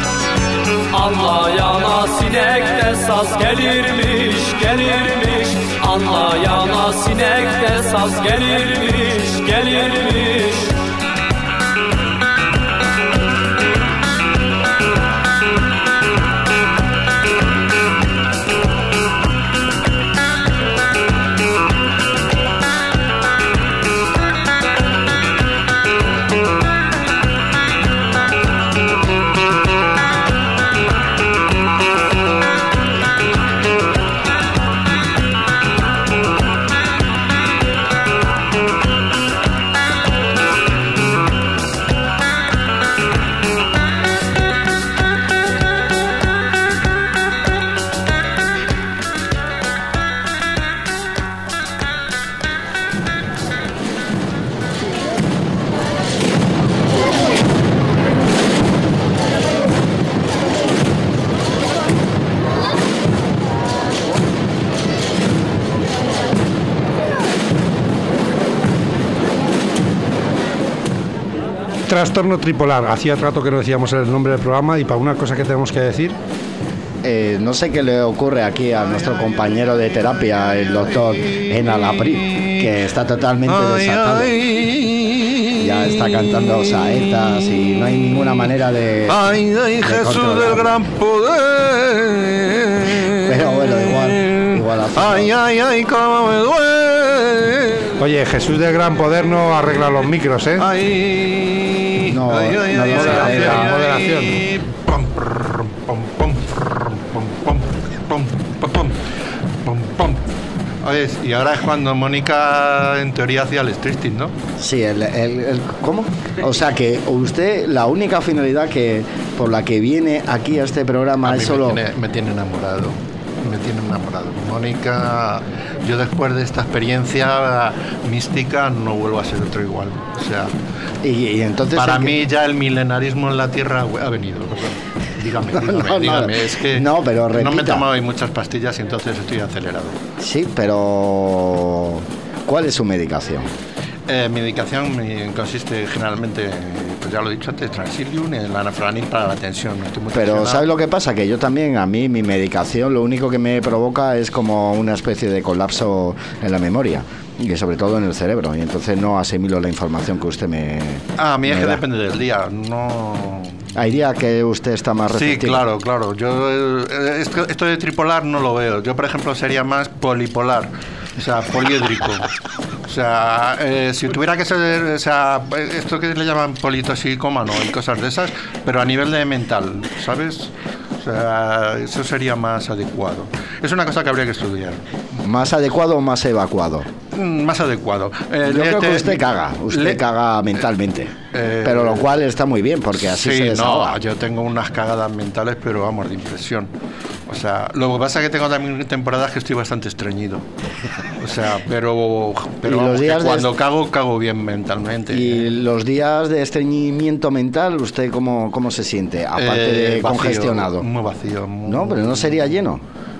Anlayana sinekte saz gelirmiş, gelirmiş. Anlayana sinekte saz gelirmiş, gelirmiş. Trastorno tripolar. Hacía rato que no decíamos el nombre del programa y para una cosa que tenemos que decir. Eh, no sé qué le ocurre aquí a nuestro compañero de terapia, el doctor Enalapri, que está totalmente desatado. Ya está cantando saetas y no hay ninguna manera de. ¡Ay, ay, de Jesús del gran poder! Pero bueno, igual. igual ¡Ay, ay, ay, cómo me duele! Oye, Jesús del gran poder no arregla los micros, ¿eh? ¡Ay! No, ay, ay, no ay, lo ay, sé, ay, la ay, moderación. ay. Pum, prr, pum, pum, prr, pum, pum, pum, pum, pum, pum, pum. Oye, y ahora es cuando Mónica en teoría hacía el striptease, ¿no? Sí, el, el, el ¿cómo? O sea que usted, la única finalidad que por la que viene aquí a este programa A mí es solo. Me tiene, me tiene enamorado. Me tiene enamorado. Mónica, yo después de esta experiencia mística no vuelvo a ser otro igual. O sea, y, y entonces para el mí que... ya el milenarismo en la Tierra ha venido. Dígame, dígame, no, no, dígame. No, es que no, pero no me he repita. tomado hoy muchas pastillas y entonces estoy acelerado. Sí, pero ¿cuál es su medicación? Eh, mi medicación me consiste generalmente, pues ya lo he dicho antes, Transilium y el anafranil para la tensión. Estoy muy Pero tensionado. ¿sabes lo que pasa? Que yo también, a mí, mi medicación lo único que me provoca es como una especie de colapso en la memoria. Y sobre todo en el cerebro. Y entonces no asimilo la información que usted me Ah, a mí es me que da. depende del día. No... Hay días que usted está más Sí, receptivo. claro, claro. Yo eh, esto, esto de tripolar no lo veo. Yo, por ejemplo, sería más polipolar, o sea, poliédrico. O sea, eh, si tuviera que ser, o sea, esto que le llaman politoxicómano y cosas de esas, pero a nivel de mental, ¿sabes? O sea, eso sería más adecuado. Es una cosa que habría que estudiar. ¿Más adecuado o más evacuado? Mm, Más adecuado. Eh, Yo creo te- que usted caga, usted le- caga mentalmente. Eh, pero lo cual está muy bien, porque así sí, se desahoga. no, yo tengo unas cagadas mentales, pero vamos, de impresión. O sea, lo que pasa es que tengo también temporadas que estoy bastante estreñido. O sea, pero, pero ¿Y los vamos, que días de cuando est- cago, cago bien mentalmente. Y los días de estreñimiento mental, ¿usted cómo, cómo se siente? Aparte Eh, de vacío, congestionado. Muy vacío. Muy, No, pero no sería lleno.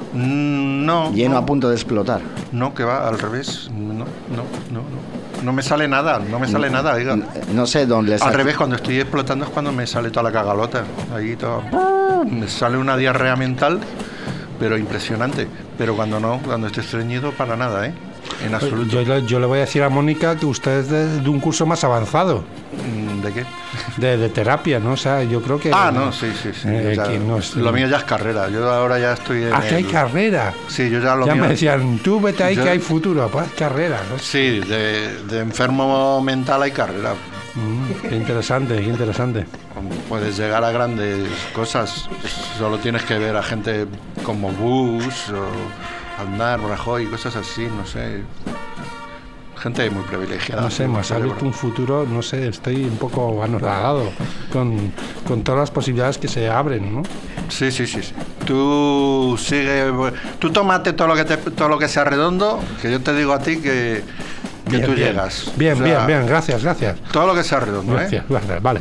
Mm, No. Lleno no, a punto de explotar. No, que va, al revés. No, no, no, no. No me sale nada, no me sale nada, oiga. No sé dónde Al saca- revés, cuando estoy explotando es cuando me sale toda la cagalota. Ahí todo. Me sale una diarrea mental, pero impresionante. Pero cuando no, cuando estoy estreñido, para nada, ¿eh? en absoluto. Yo, yo, yo le voy a decir a Mónica que usted es de, de un curso más avanzado. ¿De qué? De, de terapia, ¿no? O sea, yo creo que... Ah, no, sí, sí, sí. Eh, ya, no es, lo mío ya es carrera. Yo ahora ya estoy en Ah, que hay el... carrera. Sí, yo ya lo ya mío... me decían, tú vete ahí yo... que hay futuro. Pues carrera, ¿no? Sí, de, de enfermo mental hay carrera. Mm, qué interesante, qué interesante. Puedes llegar a grandes cosas. Solo tienes que ver a gente como Bush o Aznar, Rajoy, cosas así, no sé. Gente muy privilegiada. No sé, más ha abierto un futuro, no sé, estoy un poco anodado con, con todas las posibilidades que se abren, ¿no? Sí, sí, sí, sí. Tú sigue, tú tómate todo lo que te, todo lo que sea redondo, que yo te digo a ti que, que bien, tú bien. llegas. Bien, o sea, bien, bien, gracias, gracias. Todo lo que sea redondo, gracias, ¿eh? Gracias, vale.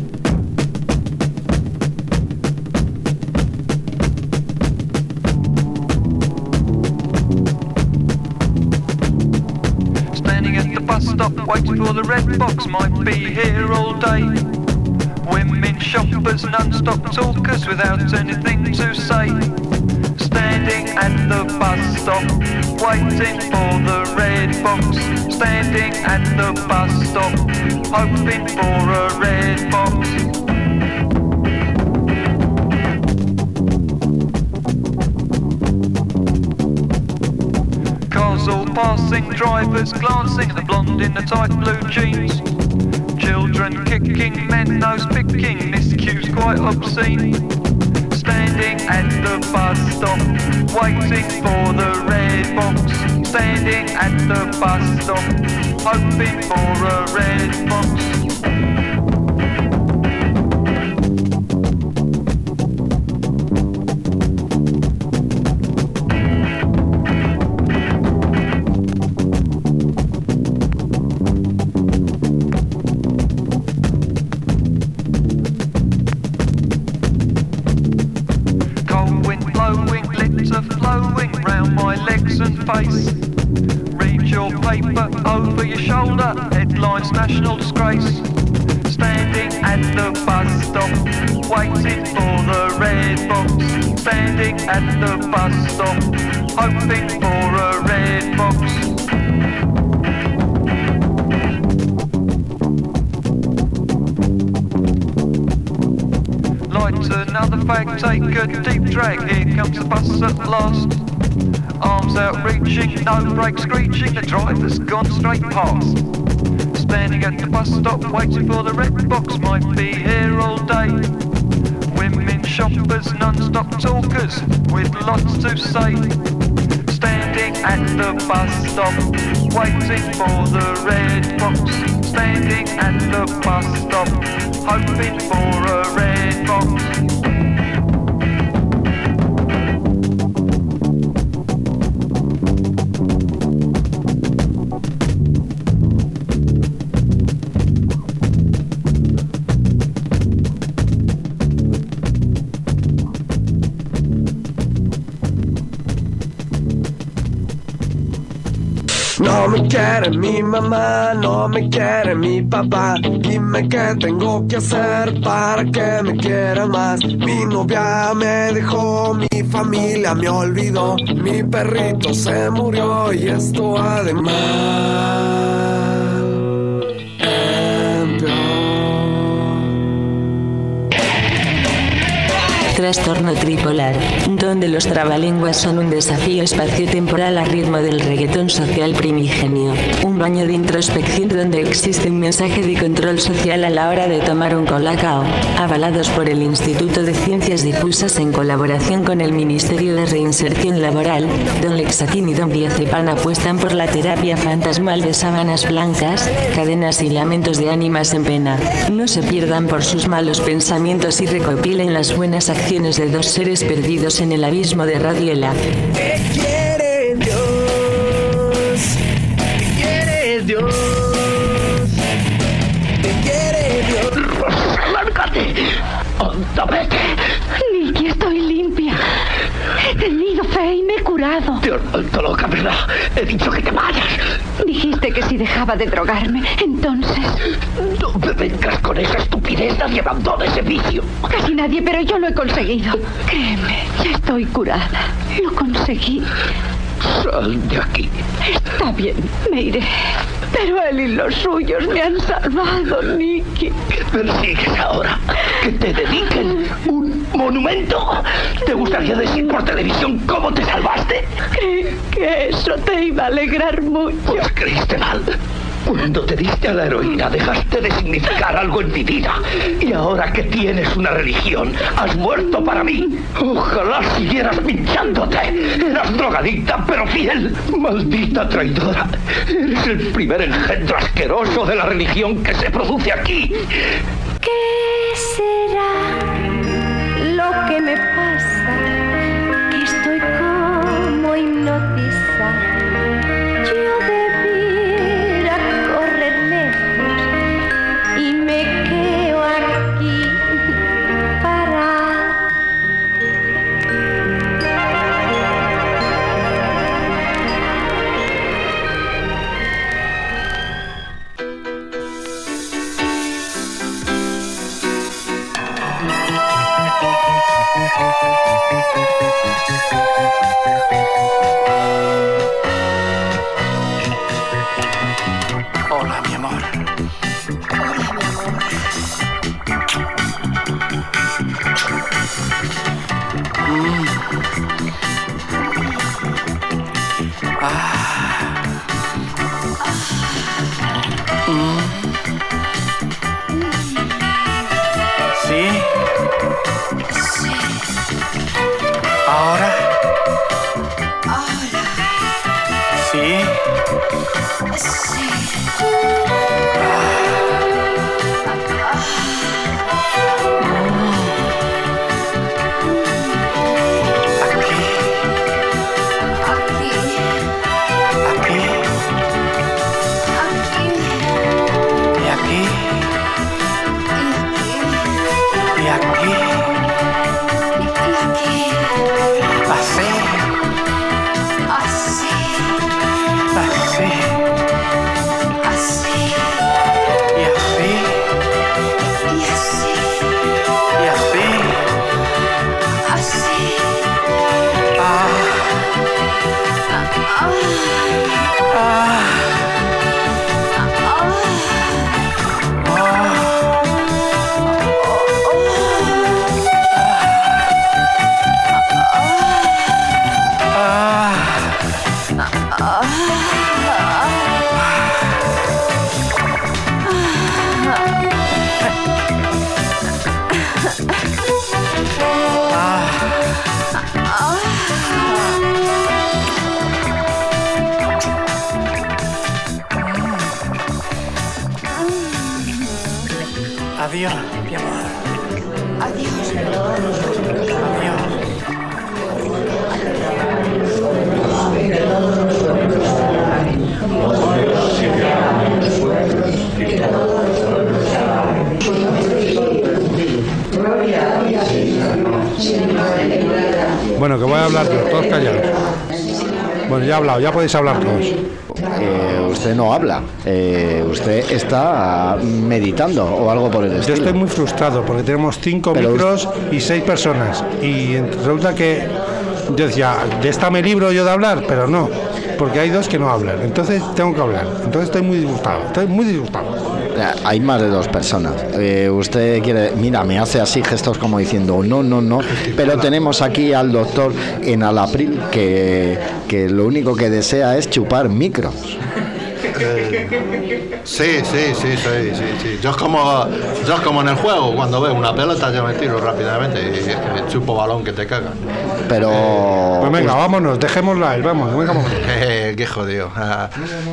Stop waiting for the red box, might be here all day. Women shoppers, non-stop talkers without anything to say. Standing at the bus stop, waiting for the red box. Standing at the bus stop, hoping for a red box. Cars all passing, drivers glancing at the blonde in the tight blue jeans. Children kicking, men nose picking, this queue's quite obscene. Standing at the bus stop, waiting for the red box. Standing at the bus stop, hoping for a red box. Face. Read your paper over your shoulder, headlines national disgrace. Standing at the bus stop, waiting for the red box. Standing at the bus stop, hoping for a red box. Light another fag, take a deep drag, here comes the bus at last. Arms out reaching, no brakes screeching, the driver's gone straight past. Standing at the bus stop, waiting for the red box, might be here all day. Women shoppers, non-stop talkers, with lots to say. Standing at the bus stop, waiting for the red box. Standing at the bus stop, hoping for a red box. No me quiere mi mamá, no me quiere mi papá. Dime qué tengo que hacer para que me quieran más. Mi novia me dejó, mi familia me olvidó, mi perrito se murió y esto además empeoró. Trastorno tripolar, donde los trabalenguas son un desafío espaciotemporal a ritmo del reggaetón social primigenio. Un baño de introspección donde existe un mensaje de control social a la hora de tomar un colacao, avalados por el Instituto de Ciencias Difusas en colaboración con el Ministerio de Reinserción Laboral. Don Lexatin y Don Diazepam apuestan por la terapia fantasmal de sábanas blancas, cadenas y lamentos de ánimas en pena. No se pierdan por sus malos pensamientos y recopilen las buenas acciones de dos seres perdidos en el abismo de Radio Ela. Te quiere Dios, te quiere Dios, te quiere Dios. ¡Lárgate! ¡Anda, vete! Nicky, estoy limpia. He tenido fe y me he curado. Te has vuelto loca, ¿verdad? He dicho que te vayas. Dijiste que si dejaba de drogarme, entonces... No me vengas con esa estupidez, nadie abandona ese vicio. Casi nadie, pero yo lo he conseguido. Créeme, ya estoy curada. Lo conseguí. Sal de aquí. Está bien, me iré. Pero él y los suyos me han salvado, Nicky. ¿Qué persigues ahora? ¿Que te dediquen un monumento? ¿Te gustaría decir por televisión cómo te salvaste? Creí que eso te iba a alegrar mucho. Pues creíste mal. Cuando te diste a la heroína dejaste de significar algo en mi vida. Y ahora que tienes una religión, has muerto para mí. Ojalá siguieras pinchándote. Eras drogadicta pero fiel. Maldita traidora. Eres el primer engendro asqueroso de la religión que se produce aquí. ¿Qué será lo que me pasa? Que estoy como hipnotizada. Yo debiera correr lejos y me quedo aquí parada. Hola, mi amor. Hola, mi amor. Mm. Ah. Mm. ¿Sí? Sí. ¿Ahora? Ahora. ¿Sí? Sí. Adiós, mi amor. Adiós. Bueno, que voy a hablar yo, todos callados. Bueno, ya he hablado, ya podéis hablar todos. Eh, usted no habla, eh, usted está meditando o algo por el estilo. Yo estoy muy frustrado porque tenemos cinco Pero micros y seis personas y resulta que yo decía, de esta me libro yo de hablar, pero no, porque hay dos que no hablan, entonces tengo que hablar, entonces estoy muy disgustado, estoy muy disgustado. Hay más de dos personas. Eh, usted quiere, mira, me hace así gestos como diciendo no, no, no. Pero tenemos aquí al doctor Enalapril que, que lo único que desea es chupar micros. Eh, sí, sí, sí, sí, sí, sí. Yo es como, yo es como en el juego, cuando veo una pelota yo me tiro rápidamente y es que me chupo balón que te caga. Pero... Eh, pues venga, vámonos, dejémosla ahí, vamos, venga, vámonos. Eh, qué jodido. Ah.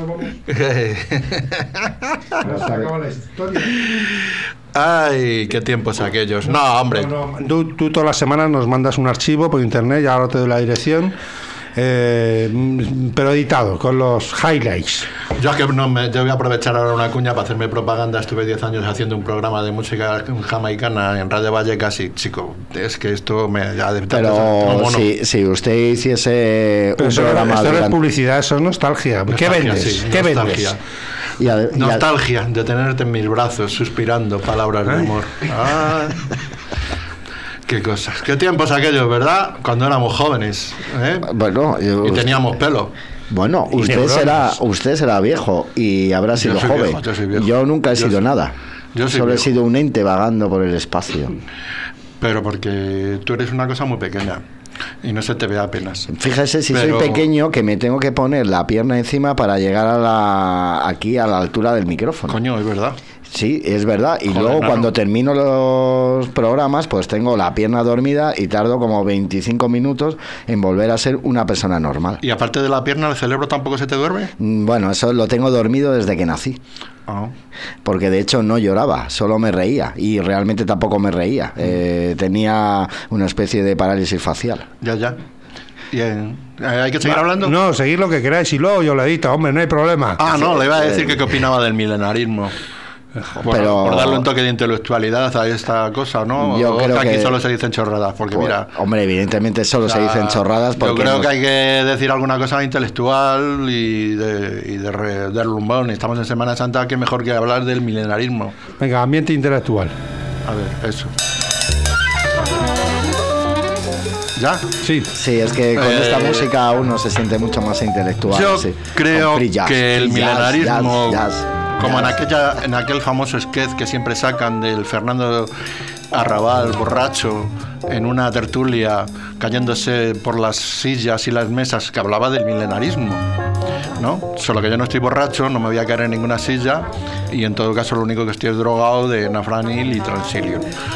Ay, qué tiempos aquellos. No, hombre. No, no, tú, tú todas las semanas nos mandas un archivo por internet, ya ahora te doy la dirección. Eh, pero editado, con los highlights. Yo es que no me, yo voy a aprovechar ahora una cuña para hacerme propaganda. Estuve diez años haciendo un programa de música jamaicana en Radio Vallecas y, chico, es que esto me... Ya de, pero no, si, si usted hiciese pero un eso, programa... Esto no durante... es publicidad, eso es nostalgia. nostalgia ¿Qué vendes? Sí, ¿Qué nostalgia. vendes? Y a, y nostalgia, a... de tenerte en mis brazos, suspirando palabras de amor. Ah. Qué cosas, qué tiempos aquellos, ¿verdad? Cuando éramos jóvenes, ¿eh? Bueno, yo, y teníamos pelo. Bueno, usted será, usted será viejo y habrá sido yo joven. Viejo, yo, soy viejo. Yo nunca he yo sido soy, nada. Yo soy Solo viejo. he sido un ente vagando por el espacio. Pero porque tú eres una cosa muy pequeña y no se te ve apenas. Fíjese si Pero... soy pequeño que me tengo que poner la pierna encima para llegar a la aquí a la altura del micrófono. Coño, es verdad. Sí, es verdad. Y Joder, luego no, cuando no. termino los programas, pues tengo la pierna dormida y tardo como veinticinco minutos en volver a ser una persona normal. ¿Y aparte de la pierna, el cerebro tampoco se te duerme? Bueno, eso lo tengo dormido desde que nací. Oh. Porque de hecho no lloraba, solo me reía. Y realmente tampoco me reía. Eh, tenía una especie de parálisis facial. Ya, ya. Bien. ¿Hay que seguir hablando? No, seguir lo que queráis y luego yo lo edito, hombre, no hay problema. Ah, no, le iba a decir que qué opinaba del milenarismo. Por, Pero, por darle un toque de intelectualidad a esta cosa, ¿no? Yo o creo que aquí que, solo se dicen chorradas, porque pues, mira... Hombre, evidentemente solo o sea, se dicen chorradas porque... Yo creo nos... que hay que decir alguna cosa intelectual y de, y de, re, de rumbón. Estamos en Semana Santa, que mejor que hablar del milenarismo. Venga, ambiente intelectual. A ver, eso. ¿Ya? Sí. Sí, es que con eh, esta música uno se siente mucho más intelectual. Yo sí. creo jazz, que el jazz, milenarismo... Jazz, jazz, Como jazz. en aquella en aquel famoso sketch que siempre sacan del Fernando Arrabal borracho en una tertulia cayéndose por las sillas y las mesas, que hablaba del milenarismo, ¿no? Solo que yo no estoy borracho, no me voy a caer en ninguna silla y en todo caso lo único que estoy es drogado de Nafranil y Transilium.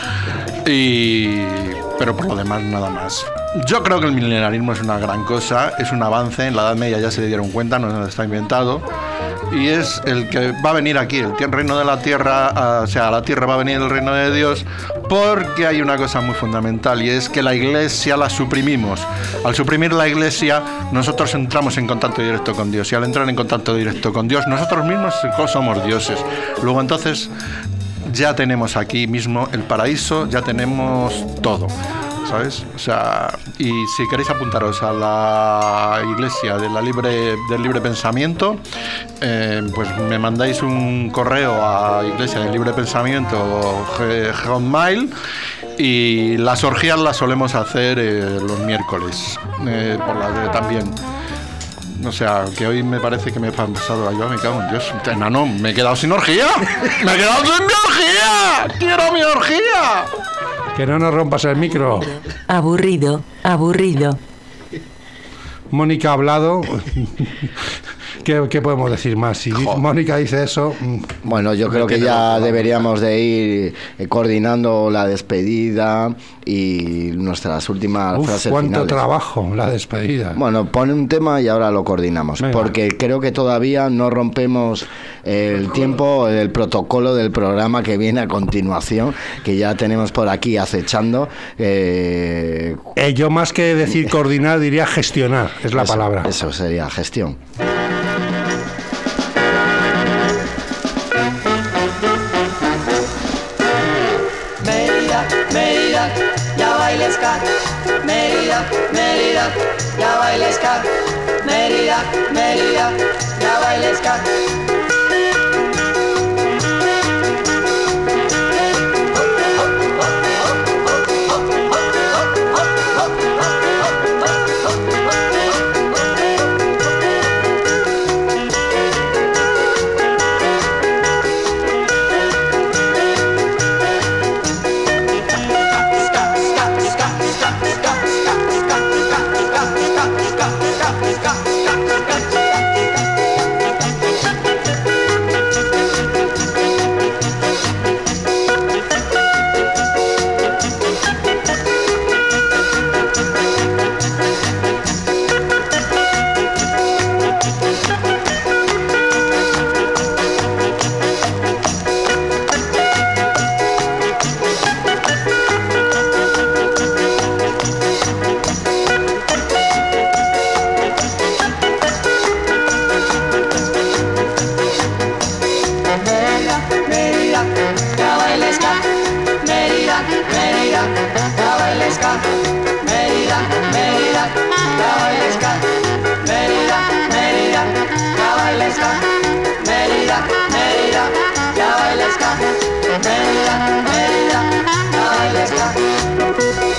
Y... pero por lo demás nada más. Yo creo que el milenarismo es una gran cosa, es un avance, en la Edad Media ya se dieron cuenta, no está inventado, y es el que va a venir aquí, el reino de la tierra, o sea, a la tierra va a venir el reino de Dios, porque hay una cosa muy fundamental, y es que la iglesia la suprimimos. Al suprimir la iglesia, nosotros entramos en contacto directo con Dios, y al entrar en contacto directo con Dios, nosotros mismos somos dioses. Luego entonces ya tenemos aquí mismo el paraíso, ya tenemos todo, ¿sabes? O sea, y si queréis apuntaros a la iglesia de la libre, del libre pensamiento, eh, pues me mandáis un correo a iglesia del libre pensamiento Hotmail, y las orgías las solemos hacer eh, los miércoles, eh, por la también. O sea, que hoy me parece que me he pasado yo, me cago en Dios, enano, me he quedado sin orgía, me he quedado sin mi orgía, quiero mi orgía. Que no nos rompas el micro. Aburrido, aburrido. Mónica ha hablado. ¿Qué, ¿Qué podemos decir más? Si Jo. Mónica dice eso... Bueno, yo creo que ya deberíamos de ir eh, coordinando la despedida y nuestras últimas Uf, frases cuánto finales. trabajo, la despedida. Bueno, pone un tema y ahora lo coordinamos. Venga. Porque creo que todavía no rompemos el tiempo, el protocolo del programa que viene a continuación, que ya tenemos por aquí acechando. Eh... Eh, yo más que decir coordinar diría gestionar, es la eso, palabra. Eso sería gestión. Mérida, Mérida, ya baila ska. Mérida, Mérida, ya baila ska. Mérida, Mérida, ya baila ska. Mérida, Mérida, ya baila ska. Mérida, Mérida, ya baila ska.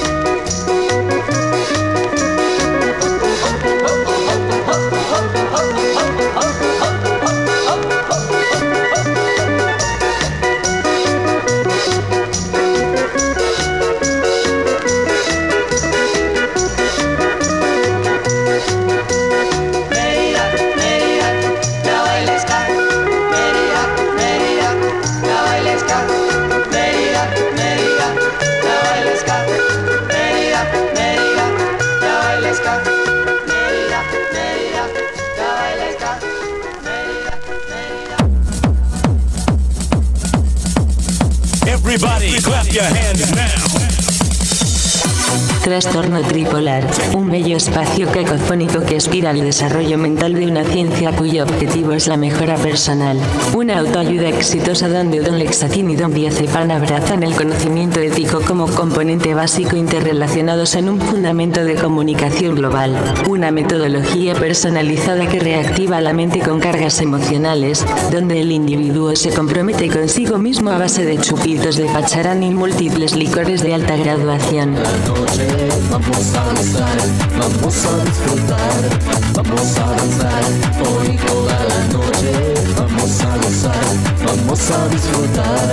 Everybody, clap your hands now. Trastorno tripolar, un bello espacio cacofónico que aspira al desarrollo mental de una ciencia cuyo objetivo es la mejora personal. Una autoayuda exitosa donde Don Lexatin y Don Diazepam abrazan el conocimiento ético como componente básico interrelacionados en un fundamento de comunicación global. Una metodología personalizada que reactiva la mente con cargas emocionales, donde el individuo se compromete consigo mismo a base de chupitos de pacharán y múltiples licores de alta graduación. Vamos a gozar, vamos a disfrutar, vamos a danzar hoy toda la noche. Vamos a gozar, vamos a disfrutar.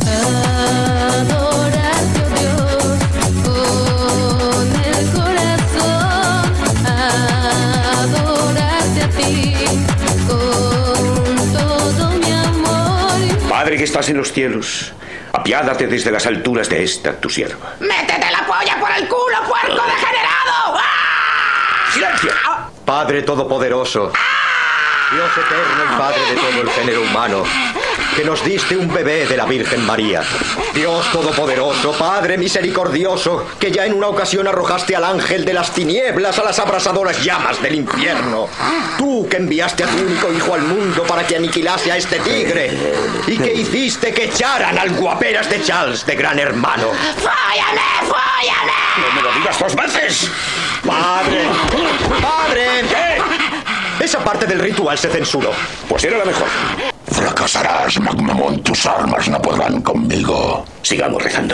Adorarte, oh Dios, con el corazón. Adorarte a ti, con todo mi amor. Padre que estás en los cielos, apiádate desde las alturas de esta tu sierva. ¡Métete la polla por el culo, puerco degenerado! ¡Ah! ¡Silencio! Padre Todopoderoso, Dios eterno y Padre de todo el género humano, que nos diste un bebé de la Virgen María. Dios Todopoderoso, Padre misericordioso, que ya en una ocasión arrojaste al ángel de las tinieblas a las abrasadoras llamas del infierno. Tú que enviaste a tu único hijo al mundo para que aniquilase a este tigre y que hiciste que echaran al guaperas de Charles de Gran Hermano. ¡Fóllame, fóllame! ¡No me lo digas dos veces! ¡Padre! ¡Padre! ¿Qué? Esa parte del ritual se censuró. Pues era la mejor. Fracasarás, Magmamón. Tus armas no podrán conmigo. Sigamos rezando.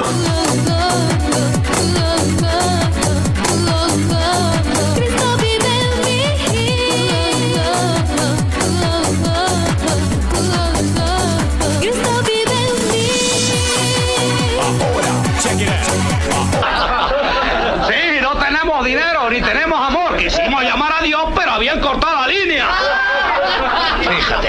Cristo vive en mí. Cristo vive en mí. Ahora, check it out. Sí, no tenemos dinero ni tenemos amor. Quisimos llamar a Dios, pero habían cortado la línea. Fíjate.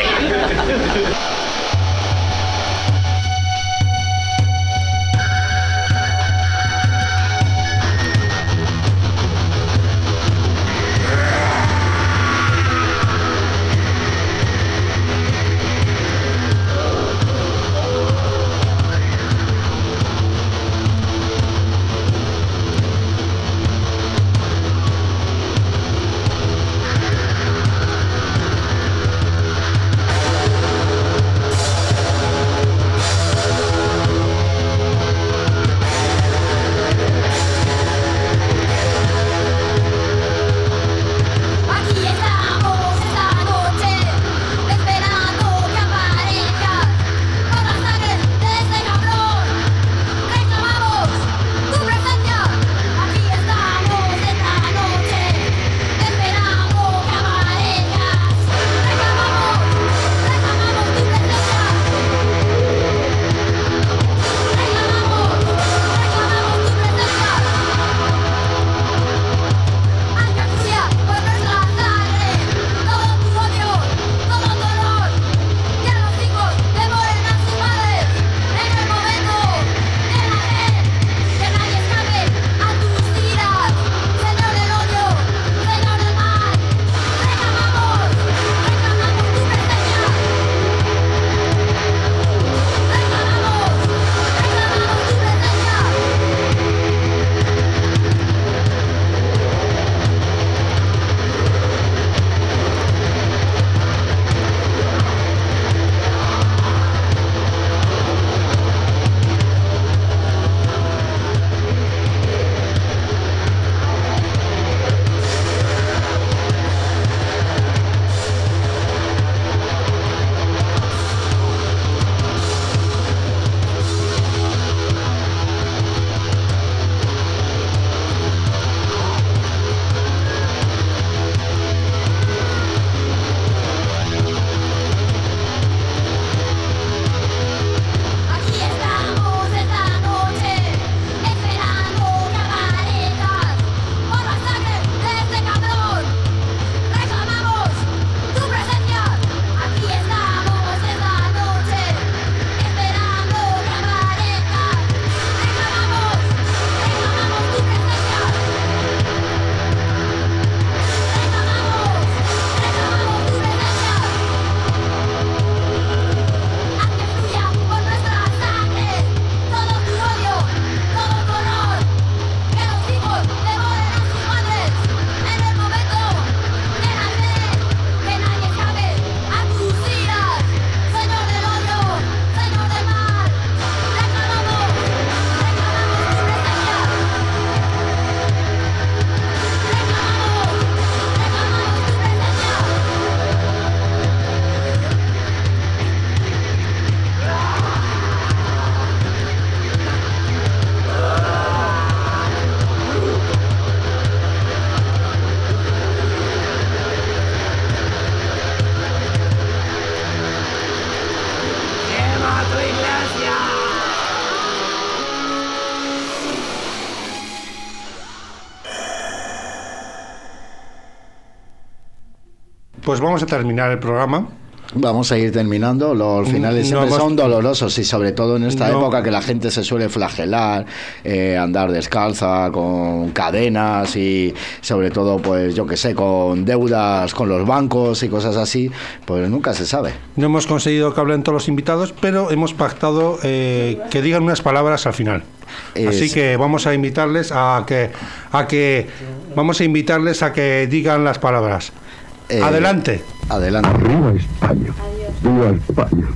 pues vamos a terminar el programa. Vamos a ir terminando. Los finales siempre no, son dolorosos, y sobre todo en esta no. época que la gente se suele flagelar, eh, andar descalza, con cadenas y sobre todo, pues yo que sé, con deudas con los bancos y cosas así, pues nunca se sabe. No hemos conseguido que hablen todos los invitados, pero hemos pactado eh, que digan unas palabras al final. Es... Así que vamos a invitarles a que, a que vamos a invitarles a que digan las palabras. Eh, adelante. Adelante. Arriba España. Viva España.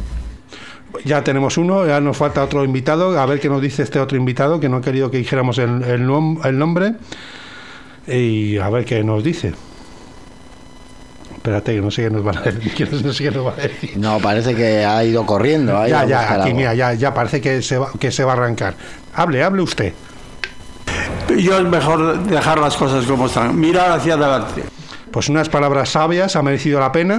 Ya tenemos uno, ya nos falta otro invitado. A ver qué nos dice este otro invitado, que no ha querido que dijéramos el, el, nom- el nombre. Y a ver qué nos dice. Espérate, que no sé qué nos van a decir. No sé qué nos va a decir. No, parece que ha ido corriendo. Ha ido ya, a ya, buscar aquí, algo. mira, ya, ya parece que se va, que se va a arrancar. Hable, hable usted. Yo es mejor dejar las cosas como están. Mirar hacia adelante. Pues unas palabras sabias, ha merecido la pena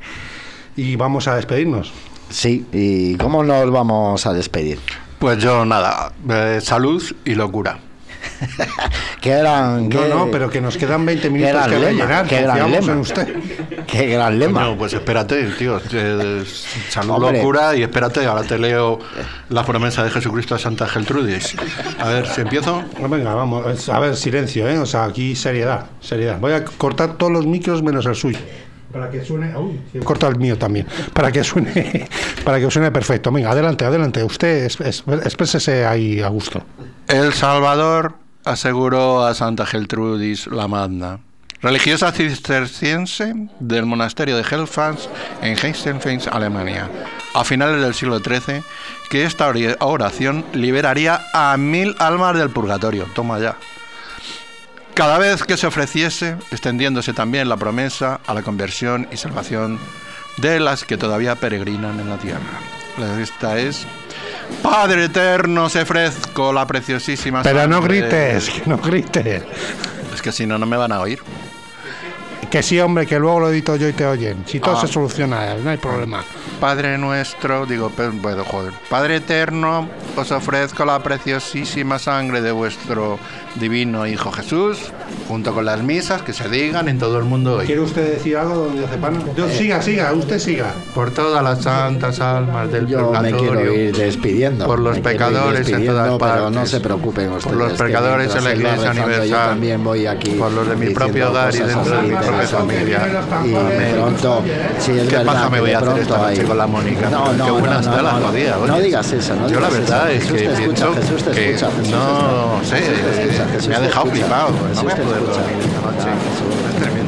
y vamos a despedirnos. Sí, ¿y cómo nos vamos a despedir? Pues yo nada, eh, salud y locura. ¿Qué eran? No, qué, no, pero que nos quedan veinte minutos que rellenar. ¿Qué gran lema? En usted. Qué gran lema. No, pues espérate, tío. Eh, salud, Hombre. locura y espérate, ahora te leo la promesa de Jesucristo a Santa Geltrudis. A ver, si empiezo. Venga, vamos, a ver, silencio, ¿eh? O sea, aquí seriedad, seriedad. Voy a cortar todos los micros menos el suyo. Para que suene. Uy, corta el mío también. Para que suene, para que suene perfecto. Venga, adelante, adelante. Usted es, es, exprésese ahí a gusto. El Salvador aseguró a Santa Geltrudis la Magna, religiosa cisterciense del monasterio de Hellfans en Heinzenfels, Alemania, a finales del siglo trece, que esta oración liberaría a mil almas del purgatorio. Toma ya. Cada vez que se ofreciese, extendiéndose también la promesa a la conversión y salvación de las que todavía peregrinan en la tierra. Esta es: Padre eterno, se ofrezco la preciosísima Pero sangre. no grites, que no grites. Es que si no, no me van a oír. Que sí, hombre, que luego lo edito yo y te oyen. Si todo Ah. se soluciona, no hay problema. Padre nuestro, digo, bueno, joder. Padre eterno, os ofrezco la preciosísima sangre de vuestro divino Hijo Jesús, junto con las misas que se digan en todo el mundo hoy. ¿Quiere usted decir algo, don Diazepano? Yo, siga, siga, usted siga. Por todas las santas almas del Yo me purgatorio. quiero ir despidiendo. Por los me quiero ir pecadores en despidiendo, todas partes. Pero no se preocupen ustedes. Por los que pecadores en la mientras él va Iglesia rezando, Universal. Yo también voy aquí. Por los de mi diciendo propio hogar y cosas dentro de así mi propia eso. familia. Y de pronto, sí, es ¿Qué verdad, paja me que voy de a hacer pronto esta noche hay- con la Mónica? No, no, Qué buena no, está no, la no, jodida. no oye. digas eso, no Yo la digas verdad eso. es Jesús que te escucha, pienso Jesús te que escucha, Jesús te no escucha. sé, Jesús te escucha, Jesús me ha te dejado escucha. flipado. No Jesús voy a te poder escucha. dormir esta noche. Ah, Jesús. Es tremendo.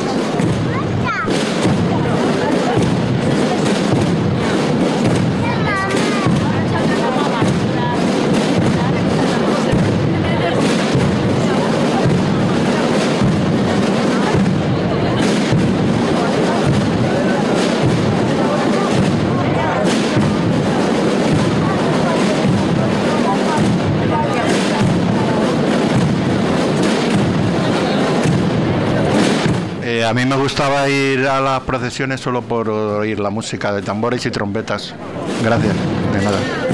A mí me gustaba ir a las procesiones solo por oír la música de tambores y trompetas. Gracias. De nada.